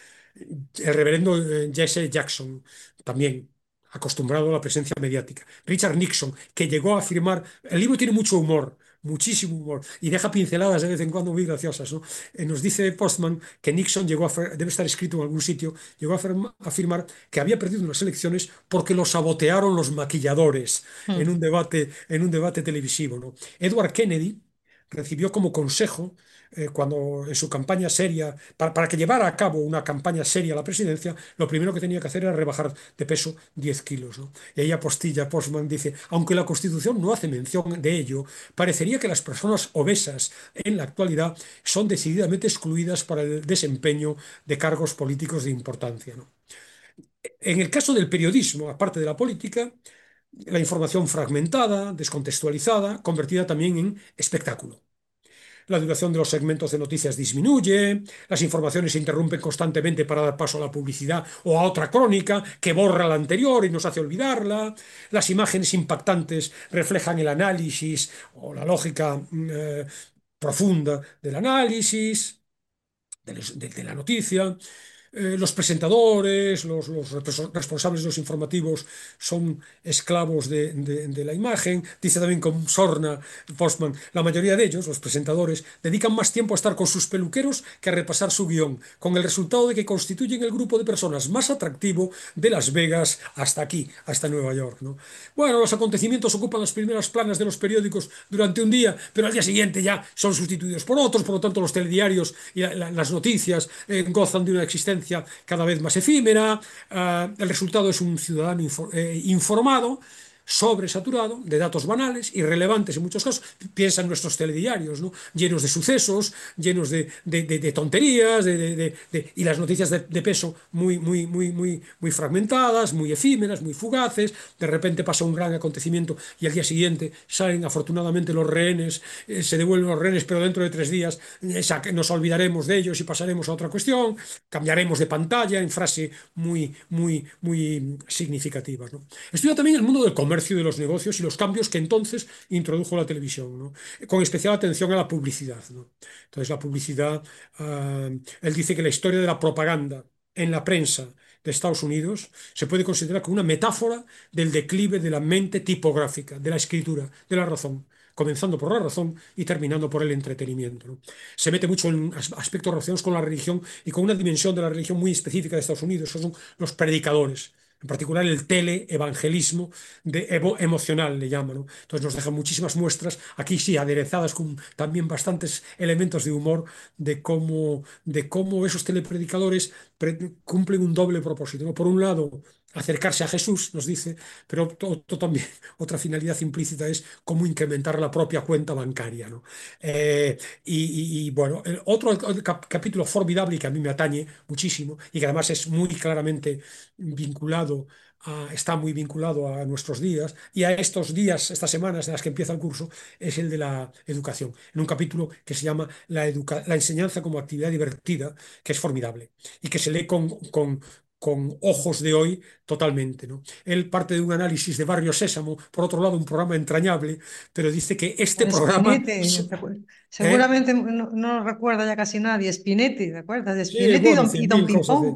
D: El reverendo eh, Jesse Jackson, también acostumbrado a la presencia mediática. Richard Nixon, que llegó a afirmar, el libro tiene mucho humor, muchísimo humor, y deja pinceladas de vez en cuando muy graciosas, ¿no? Eh, nos dice Postman que Nixon llegó a, debe estar escrito en algún sitio, llegó a afirma- afirmar que había perdido unas elecciones porque lo sabotearon los maquilladores en
C: Mm.
D: un debate, en un debate televisivo, ¿no? Edward Kennedy recibió como consejo, eh, cuando en su campaña seria, para, para que llevara a cabo una campaña seria a la presidencia, lo primero que tenía que hacer era rebajar de peso diez kilos, ¿no? Y ahí apostilla Postman, dice, aunque la Constitución no hace mención de ello, parecería que las personas obesas en la actualidad son decididamente excluidas para el desempeño de cargos políticos de importancia, ¿no? En el caso del periodismo, aparte de la política, la información fragmentada, descontextualizada, convertida también en espectáculo. La duración de los segmentos de noticias disminuye, las informaciones se interrumpen constantemente para dar paso a la publicidad o a otra crónica que borra la anterior y nos hace olvidarla, las imágenes impactantes reflejan el análisis o la lógica eh, profunda del análisis, de, de, de la noticia. Eh, los presentadores, los, los, responsables de los informativos son esclavos de, de, de, la imagen. Dice también con Sorna, Postman, la mayoría de ellos, los presentadores, dedican más tiempo a estar con sus peluqueros que a repasar su guión, con el resultado de que constituyen el grupo de personas más atractivo de Las Vegas hasta aquí, hasta Nueva York, ¿no? Bueno, los acontecimientos ocupan las primeras planas de los periódicos durante un día, pero al día siguiente ya son sustituidos por otros, por lo tanto los telediarios y la, la, las noticias eh, gozan de una existencia cada vez más efímera. Uh, el resultado es un ciudadano infor, eh, informado, sobresaturado de datos banales, irrelevantes en muchos casos. Piensa en nuestros telediarios, ¿no? Llenos de sucesos, llenos de, de, de, de tonterías, de, de, de, y las noticias de, de peso muy, muy, muy, muy, muy fragmentadas, muy efímeras, muy fugaces. De repente pasa un gran acontecimiento y al día siguiente salen afortunadamente los rehenes, eh, se devuelven los rehenes, pero dentro de tres días eh, nos olvidaremos de ellos y pasaremos a otra cuestión, cambiaremos de pantalla en frase muy, muy, muy significativas, ¿no? Estudia también el mundo del comercio y de los negocios y los cambios que entonces introdujo la televisión, ¿no? Con especial atención a la publicidad, ¿no? Entonces la publicidad, uh, él dice que la historia de la propaganda en la prensa de Estados Unidos se puede considerar como una metáfora del declive de la mente tipográfica, de la escritura, de la razón, comenzando por la razón y terminando por el entretenimiento, ¿no? Se mete mucho en aspectos relacionados con la religión y con una dimensión de la religión muy específica de Estados Unidos, esos son los predicadores, en particular el teleevangelismo de evo emocional, le llaman, ¿no? Entonces nos dejan muchísimas muestras, aquí sí, aderezadas con también bastantes elementos de humor, de cómo, de cómo esos telepredicadores pre cumplen un doble propósito, ¿no? Por un lado, acercarse a Jesús, nos dice, pero to, to, también otra finalidad implícita es cómo incrementar la propia cuenta bancaria, ¿no? Eh, y, y, y, bueno, el otro cap capítulo formidable y que a mí me atañe muchísimo y que además es muy claramente vinculado a, está muy vinculado a nuestros días y a estos días, estas semanas en las que empieza el curso, es el de la educación, en un capítulo que se llama La, educa la enseñanza como actividad divertida, que es formidable y que se lee con, con con ojos de hoy totalmente, ¿no? Él parte de un análisis de Barrio Sésamo, por otro lado un programa entrañable, pero dice que este
C: Con
D: programa...
C: Spinetta, ¿te acuer-
D: ¿eh?
C: seguramente no, no lo recuerda ya casi nadie. Spinetta, ¿te acuerdas de
D: Sí,
C: Spinetta y
D: bueno,
C: Don, y
D: cien
C: Don
D: mil cosas de...
C: Pimpón?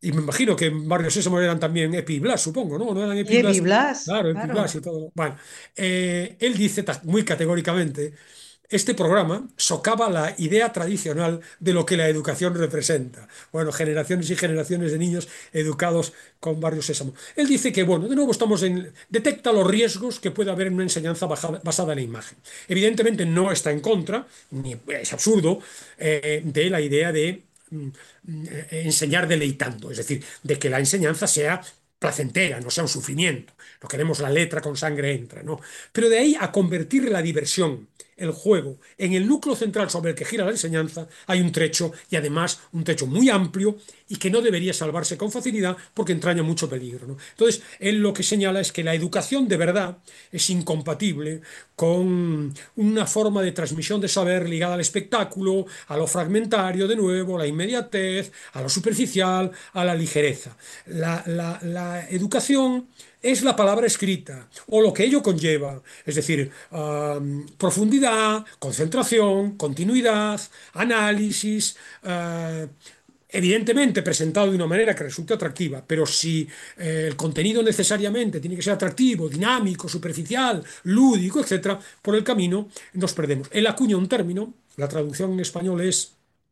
D: y me imagino que en Barrio Sésamo eran también Epi y Blas, supongo, ¿no? ¿No eran Epi
C: Y
D: y
C: Epi
D: Blas?
C: Blas,
D: Claro, Epi y Blas
C: claro.
D: y todo. Bueno, eh, él dice ta- muy categóricamente, este programa socava la idea tradicional de lo que la educación representa. Bueno, generaciones y generaciones de niños educados con Barrio Sésamo. Él dice que, bueno, de nuevo estamos en... detecta los riesgos que puede haber en una enseñanza bajada- basada en la imagen. Evidentemente no está en contra, ni es absurdo, eh, de la idea de mm, eh, enseñar deleitando, es decir, de que la enseñanza sea placentera, no sea un sufrimiento. No queremos la letra con sangre entra, ¿no? Pero de ahí a convertir la diversión, el juego, en el núcleo central sobre el que gira la enseñanza, hay un trecho y además un trecho muy amplio y que no debería salvarse con facilidad porque entraña mucho peligro, ¿no? Entonces, él lo que señala es que la educación de verdad es incompatible con una forma de transmisión de saber ligada al espectáculo, a lo fragmentario, de nuevo, a la inmediatez, a lo superficial, a la ligereza. La, la, la educación es la palabra escrita o lo que ello conlleva, es decir, um, profundidad, concentración, continuidad, análisis, uh, evidentemente presentado de una manera que resulte atractiva, pero si eh, el contenido necesariamente tiene que ser atractivo, dinámico, superficial, lúdico, etcétera, por el camino nos perdemos. Él acuña un término, la traducción en español es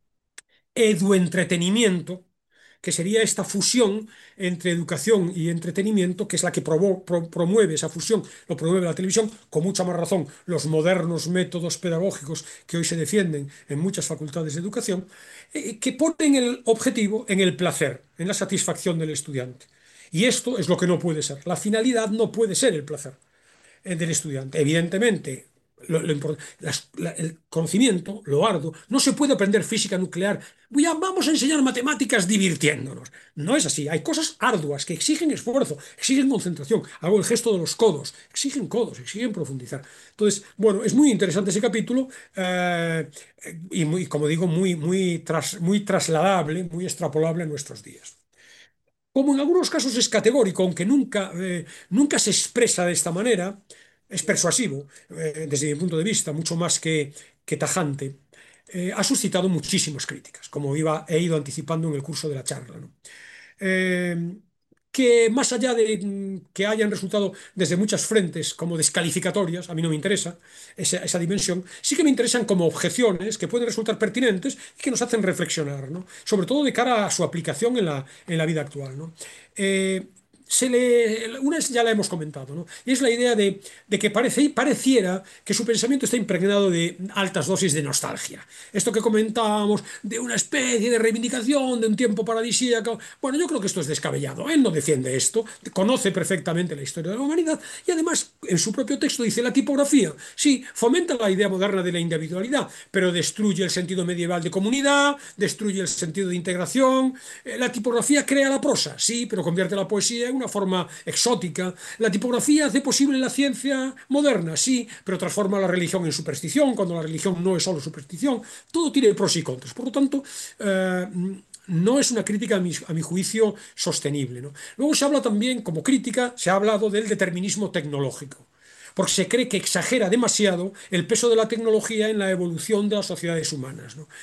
D: eduentretenimiento, que sería esta fusión entre educación y entretenimiento, que es la que provo- pro- promueve esa fusión, lo promueve la televisión, con mucha más razón los modernos métodos pedagógicos que hoy se defienden en muchas facultades de educación, eh, que ponen el objetivo en el placer, en la satisfacción del estudiante. Y esto es lo que no puede ser. La finalidad no puede ser el placer eh, del estudiante. Evidentemente, lo, lo impor- las- la- el conocimiento, lo arduo, no se puede aprender física nuclear. Voy a- vamos a enseñar matemáticas divirtiéndonos. No es así. Hay cosas arduas que exigen esfuerzo, exigen concentración. Hago el gesto de los codos. Exigen codos, exigen profundizar. Entonces, bueno, es muy interesante ese capítulo eh, y, muy, como digo, muy, muy, tras- muy trasladable, muy extrapolable a nuestros días. Como en algunos casos es categórico, aunque nunca, eh, nunca se expresa de esta manera, es persuasivo, eh, desde mi punto de vista, mucho más que, que tajante, eh, ha suscitado muchísimas críticas, como iba, he ido anticipando en el curso de la charla, ¿no? eh, que más allá de mm, que hayan resultado desde muchas frentes como descalificatorias, a mí no me interesa esa, esa dimensión, sí que me interesan como objeciones que pueden resultar pertinentes y que nos hacen reflexionar, ¿no? Sobre todo de cara a su aplicación en la, en la vida actual, ¿no? Eh, se le, una ya la hemos comentado, ¿no? Y es la idea de, de que parece, pareciera que su pensamiento está impregnado de altas dosis de nostalgia. Esto que comentábamos de una especie de reivindicación de un tiempo paradisíaco. Bueno, yo creo que esto es descabellado. Él no defiende esto, conoce perfectamente la historia de la humanidad y además en su propio texto dice la tipografía. Sí, fomenta la idea moderna de la individualidad, pero destruye el sentido medieval de comunidad, destruye el sentido de integración. Eh, La tipografía crea la prosa, sí, pero convierte la poesía en una forma exótica. La tipografía hace posible la ciencia moderna, sí, pero transforma la religión en superstición, cuando la religión no es solo superstición. Todo tiene pros y contras. Por lo tanto, eh, no es una crítica a mi, a mi juicio sostenible, ¿no? Luego se habla también, como crítica, se ha hablado del determinismo tecnológico, porque se cree que exagera demasiado el peso de la tecnología en la evolución de las sociedades humanas, ¿no?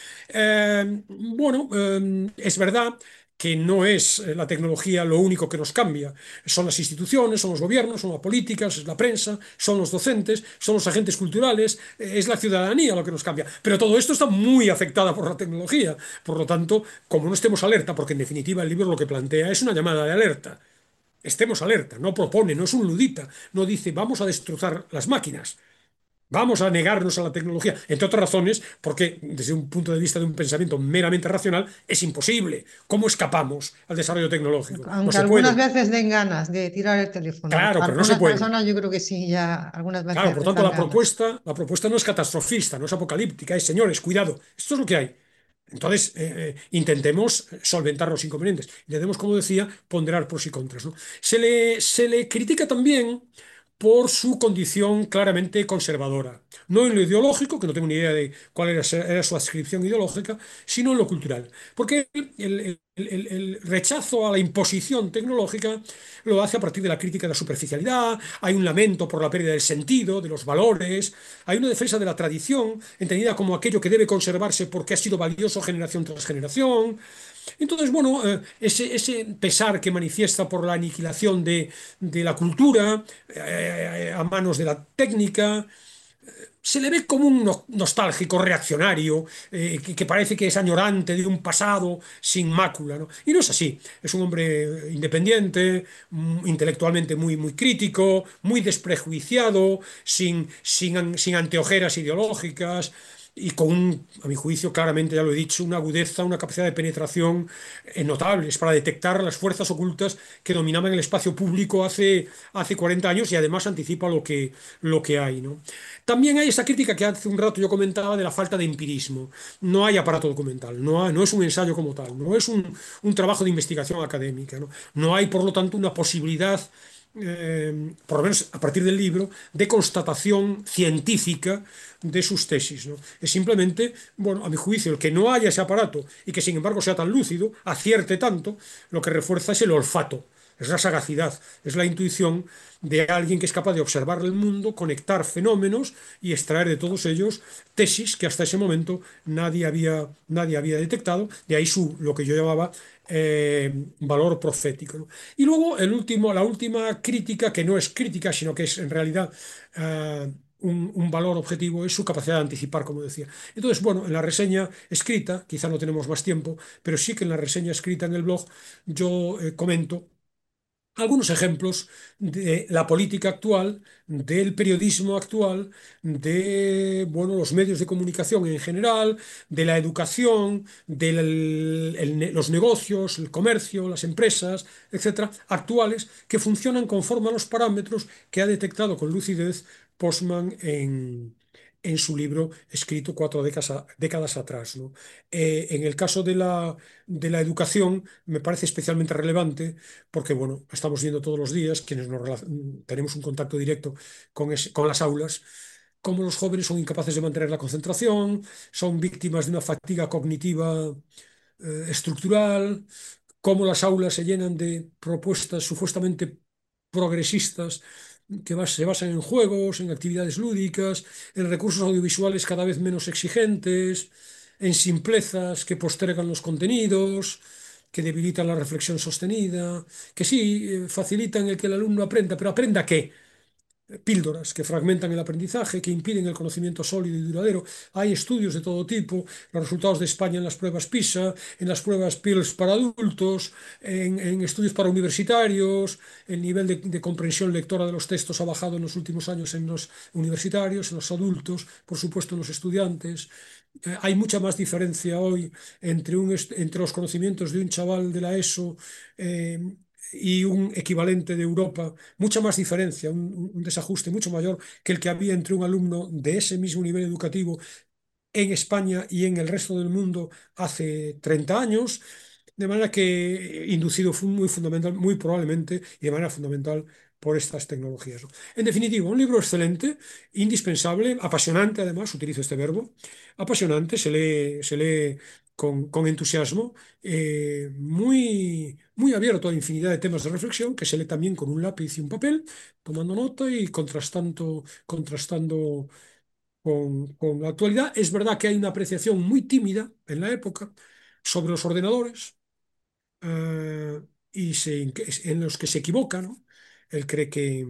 D: Eh, bueno, eh, es verdad que no es eh, la tecnología lo único que nos cambia. Son las instituciones, son los gobiernos, son las políticas, es la prensa, son los docentes, son los agentes culturales, eh, es la ciudadanía lo que nos cambia. Pero todo esto está muy afectada por la tecnología. Por lo tanto, como no estemos alerta, porque en definitiva el libro lo que plantea es una llamada de alerta. Estemos alerta, no propone, no es un ludita, no dice vamos a destrozar las máquinas. Vamos a negarnos a la tecnología, entre otras razones, porque desde un punto de vista de un pensamiento meramente racional es imposible. ¿Cómo escapamos al desarrollo tecnológico? No
C: Aunque
D: se
C: algunas
D: puede.
C: veces den ganas de tirar el teléfono.
D: Claro, pero no se
C: Algunas
D: puede.
C: personas yo creo que sí, ya algunas
D: Claro,
C: veces
D: por
C: les
D: tanto,
C: dan
D: la
C: ganas.
D: propuesta, la propuesta no es catastrofista, no es apocalíptica, es señores, cuidado, esto es lo que hay. Entonces, eh, eh, intentemos solventar los inconvenientes. Intentemos, como decía, ponderar pros y contras, ¿no? Se le, se le critica también por su condición claramente conservadora. No en lo ideológico, que no tengo ni idea de cuál era, era su adscripción ideológica, sino en lo cultural. Porque el, el El, el- el rechazo a la imposición tecnológica lo hace a partir de la crítica de la superficialidad, hay un lamento por la pérdida del sentido, de los valores, hay una defensa de la tradición, entendida como aquello que debe conservarse porque ha sido valioso generación tras generación. Entonces, bueno, eh, ese, ese pesar que manifiesta por la aniquilación de, de la cultura eh, a manos de la técnica, se le ve como un no- nostálgico reaccionario, eh, que, que parece que es añorante de un pasado sin mácula, ¿no? Y no es así. Es un hombre independiente, mm, intelectualmente muy, muy crítico, muy desprejuiciado, sin, sin, an- sin anteojeras ideológicas. Y con, un, a mi juicio, claramente, ya lo he dicho, una agudeza, una capacidad de penetración eh, notables para detectar las fuerzas ocultas que dominaban el espacio público hace, hace cuarenta años y además anticipa lo que, lo que hay, ¿no? También hay esa crítica que hace un rato yo comentaba de la falta de empirismo. No hay aparato documental, no, hay- no es un ensayo como tal, no es un, un trabajo de investigación académica, ¿no? No hay, por lo tanto, una posibilidad, eh, por lo menos a partir del libro, de constatación científica de sus tesis, ¿no? Es simplemente, bueno, a mi juicio, el que no haya ese aparato y que sin embargo sea tan lúcido, acierte tanto, lo que refuerza es el olfato, es la sagacidad, es la intuición de alguien que es capaz de observar el mundo, conectar fenómenos y extraer de todos ellos tesis que hasta ese momento nadie había, nadie había detectado, de ahí su, lo que yo llamaba eh, valor profético, ¿no? Y luego el último, la última crítica, que no es crítica, sino que es en realidad eh, un, un valor objetivo, es su capacidad de anticipar, como decía. Entonces, bueno, en la reseña escrita, quizá no tenemos más tiempo, pero sí que en la reseña escrita en el blog yo eh, comento algunos ejemplos de la política actual, del periodismo actual, de bueno, los medios de comunicación en general, de la educación, de los negocios, el comercio, las empresas, etcétera, actuales, que funcionan conforme a los parámetros que ha detectado con lucidez Postman en, en su libro escrito cuatro décadas, a- décadas atrás, ¿no? Eh, en el caso de la, de la educación, me parece especialmente relevante porque bueno, estamos viendo todos los días, quienes nos relac- tenemos un contacto directo con, ese- con las aulas, cómo los jóvenes son incapaces de mantener la concentración, son víctimas de una fatiga cognitiva eh, estructural, cómo las aulas se llenan de propuestas supuestamente progresistas que bas- se basan en juegos, en actividades lúdicas, en recursos audiovisuales cada vez menos exigentes, en simplezas que postergan los contenidos, que debilitan la reflexión sostenida, que sí, eh, facilitan el que el alumno aprenda, pero ¿aprenda qué? Píldoras que fragmentan el aprendizaje, que impiden el conocimiento sólido y duradero. Hay estudios de todo tipo, los resultados de España en las pruebas PISA, en las pruebas PIRLS para adultos, en, en estudios para universitarios, el nivel de, de comprensión lectora de los textos ha bajado en los últimos años en los universitarios, en los adultos, por supuesto en los estudiantes. Eh, hay mucha más diferencia hoy entre, un entre los conocimientos de un chaval de la ESO eh, y un equivalente de Europa, mucha más diferencia, un, un desajuste mucho mayor que el que había entre un alumno de ese mismo nivel educativo en España y en el resto del mundo hace treinta años, de manera que inducido fu- muy fundamental, muy probablemente y de manera fundamental por estas tecnologías, ¿no? En definitiva, un libro excelente, indispensable, apasionante además, utilizo este verbo, apasionante, se lee, se lee con, con entusiasmo, eh, muy, muy abierto a infinidad de temas de reflexión, que se lee también con un lápiz y un papel, tomando nota y contrastando, contrastando con, con la actualidad. Es verdad que hay una apreciación muy tímida en la época sobre los ordenadores eh, y se- en los que se equivoca, ¿no? Él cree que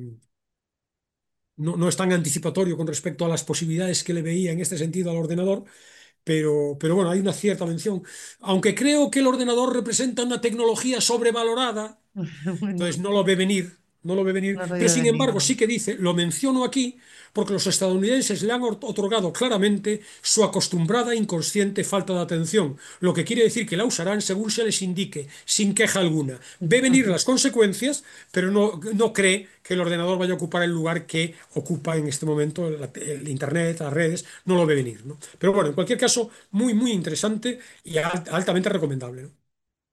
D: no, no es tan anticipatorio con respecto a las posibilidades que le veía en este sentido al ordenador, pero, pero bueno, hay una cierta mención. Aunque creo que el ordenador representa una tecnología sobrevalorada,
C: Bueno,
D: entonces no lo ve venir, no lo ve venir,
C: no lo
D: pero
C: veo
D: sin
C: venir.
D: embargo sí que dice, lo menciono aquí, porque los estadounidenses le han otorgado claramente su acostumbrada inconsciente falta de atención, lo que quiere decir que la usarán según se les indique, sin queja alguna. Ve venir las consecuencias, pero no, no cree que el ordenador vaya a ocupar el lugar que ocupa en este momento el, el Internet, las redes, no lo ve venir, ¿no? Pero bueno, en cualquier caso, muy, muy interesante y alt, altamente recomendable, ¿no?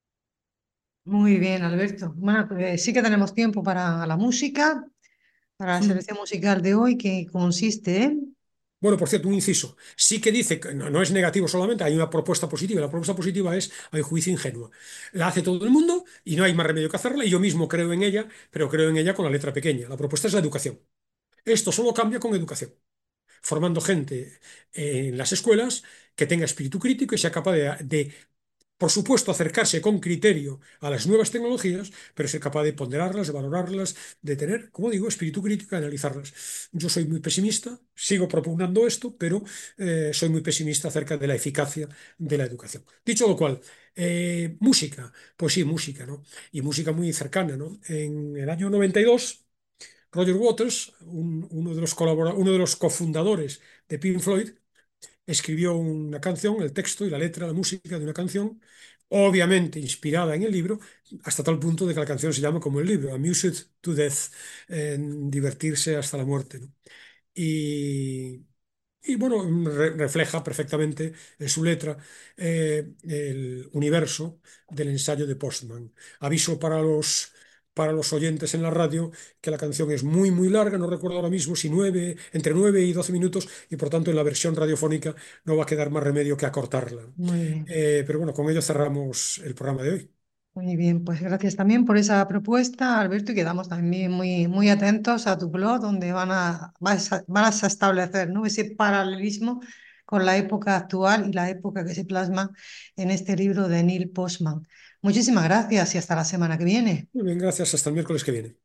C: Muy bien, Alberto. Bueno, pues sí que tenemos tiempo para la música, para la
D: Mm.
C: selección musical de hoy, que consiste en...
D: Bueno, por cierto, un inciso. Sí que dice que no, no es negativo solamente, hay una propuesta positiva. La propuesta positiva es hay juicio ingenua. La hace todo el mundo y no hay más remedio que hacerla. Y yo mismo creo en ella, pero creo en ella con la letra pequeña. La propuesta es la educación. Esto solo cambia con educación, formando gente en las escuelas que tenga espíritu crítico y sea capaz de, de por supuesto, acercarse con criterio a las nuevas tecnologías, pero ser capaz de ponderarlas, de valorarlas, de tener, como digo, espíritu crítico y analizarlas. Yo soy muy pesimista, sigo propugnando esto, pero eh, soy muy pesimista acerca de la eficacia de la educación. Dicho lo cual, eh, música, pues sí, música, ¿no? Y música muy cercana, ¿no? En el año noventa y dos, Roger Waters, un, uno de los colabora- uno de los cofundadores de Pink Floyd, escribió una canción, el texto y la letra, la música de una canción, obviamente inspirada en el libro, hasta tal punto de que la canción se llama como el libro, Amused to Death, en divertirse hasta la muerte, ¿no? Y, y bueno, re- refleja perfectamente en su letra eh, el universo del ensayo de Postman. Aviso para los, para los oyentes en la radio que la canción es muy, muy larga, no recuerdo ahora mismo si nueve, entre nueve y doce minutos, y por tanto en la versión radiofónica no va a quedar más remedio que acortarla.
C: Muy bien.
D: Eh, pero bueno, con ello cerramos el programa de hoy.
C: Muy bien, pues gracias también por esa propuesta, Alberto, y quedamos también muy, muy atentos a tu blog, donde van a, vas a, vas a establecer, ¿no?, ese paralelismo con la época actual y la época que se plasma en este libro de Neil Postman. Muchísimas gracias y hasta la semana que viene.
D: Muy bien, gracias. Hasta el miércoles que viene.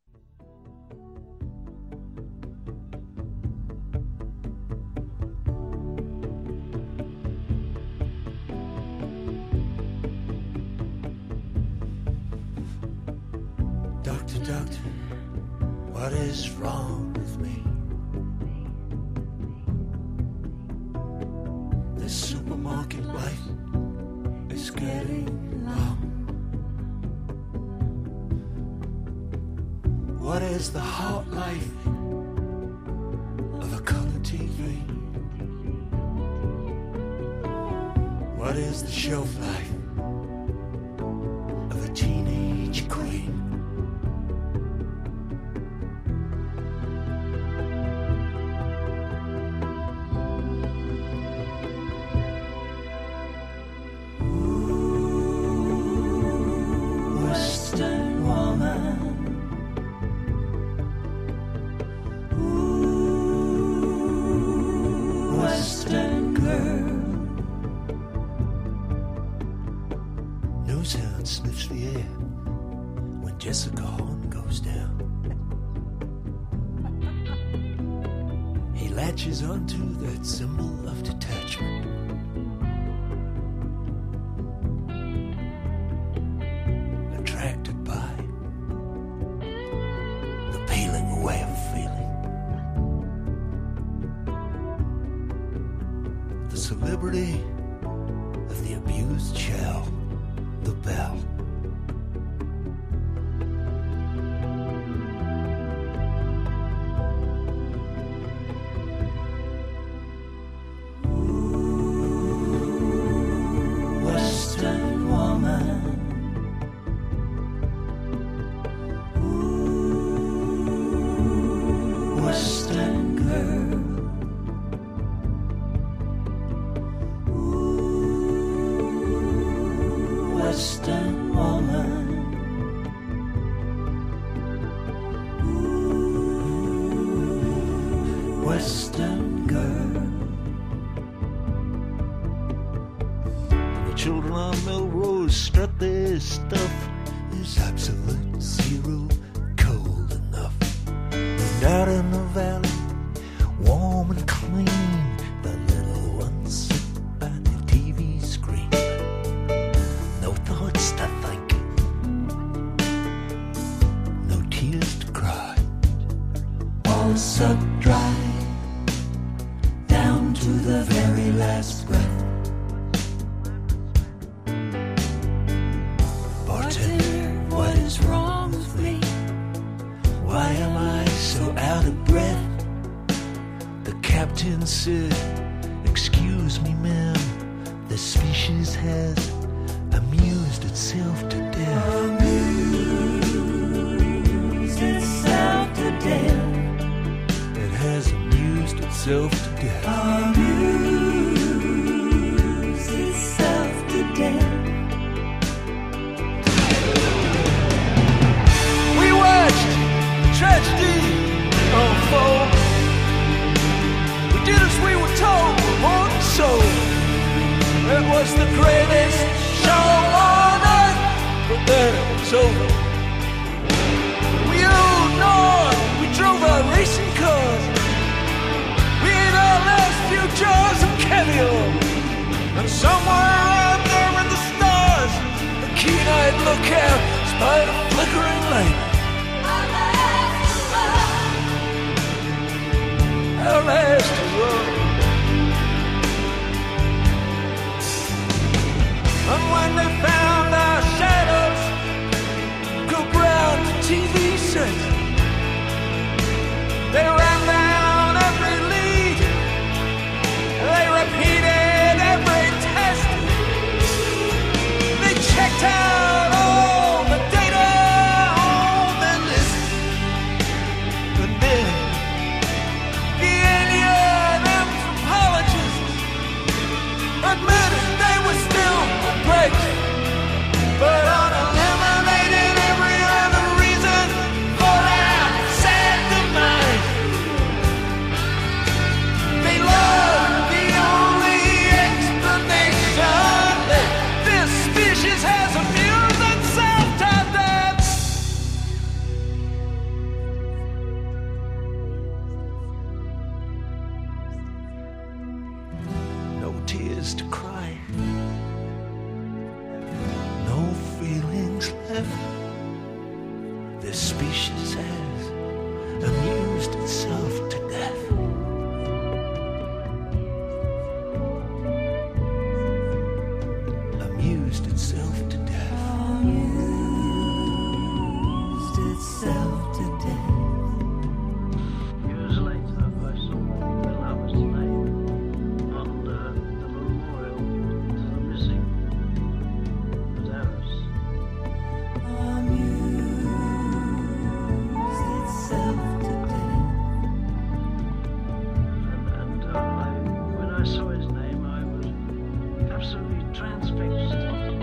B: Doctor, doctor, what is wrong with me? The supermarket life is getting long. What is the hot life of a color T V? What is the shelf life of a teenage queen? Western woman, ooh, Western girl, knows how it sniffs the air when Jessica Horn goes down. He latches onto that symbol of detachment. Attracted by the peeling away of feeling. The celebrity of the abused shell, the bell. Ooh, Western woman. Western girl, ooh, Western woman, ooh, Western girl. The children on Melrose strut their stuff. There's absolute zero cold enough. And out in the valley, warm and clean, the little ones sit by the T V screen. No thoughts to think, no tears to cry. All sucked dry, down to the very last breath. Bartender, what is wrong with me? Why am I so out of breath? The captain said, excuse me, ma'am, the species has amused itself to death. Amused itself to death. It has amused itself itself to death.
E: Amuse itself to death.
B: We watched tragedy unfold. We did as we were told, we weren't sold. It was the greatest show on earth, but then it was over. We owed on, we drove our racing cars. We ate our last few jars of caviar. And somewhere out there in the stars, a keen-eyed lookout spied a flickering light. Our last hurrah. And when they found our shadows go brown to T V sets, they ran down every lead, they repeated every test, they checked out all the data on their list. But then the alien anthropologists admitted they were still breaks, but on eliminating every other reason for our sad demise. They love the only explanation that this species has amused itself to death. No tears to cry, no feelings left. This species has amused itself to death. Amused itself to death.
E: Amused itself to death.
F: Years later, I saw the lover's name on the, the memorial to the missing was ours.
E: Amused itself to death.
F: And, and uh, I, when I saw his name, I was absolutely transfixed.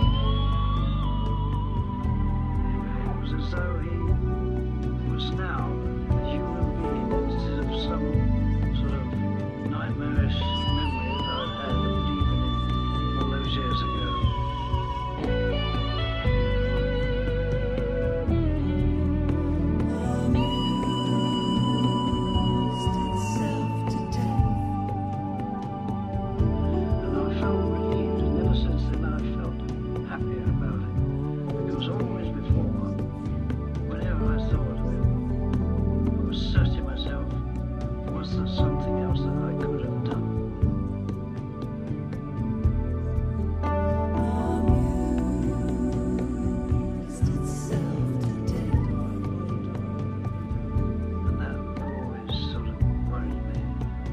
F: It was as though he was now a human being instead of some sort of nightmarish memory that I'd had of leaving him all those years ago.
E: Amused itself to death.
F: And I felt relieved, and ever since then I felt happier about it. Because always before, whenever I thought of it, I was searching myself, was there something else that I could have done?
E: Amused itself to death.
F: And that always sort of worried me.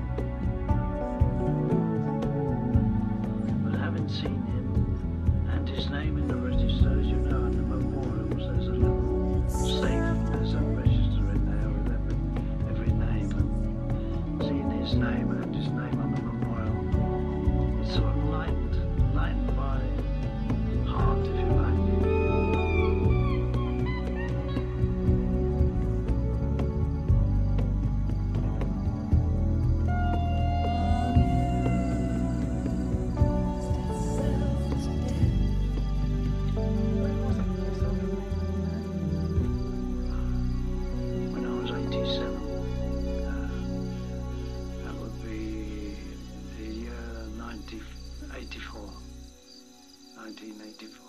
F: But having seen him and his name in the register, as you know, in the memorials, there's a little safe, there's a register in there with every, every name, and seeing his name and his name on the memorial, it sort of lightened, lightened my heart, if you like. When I was eighty-seven, uh, that would be the year nineteen eighty-four. nineteen eighty-four.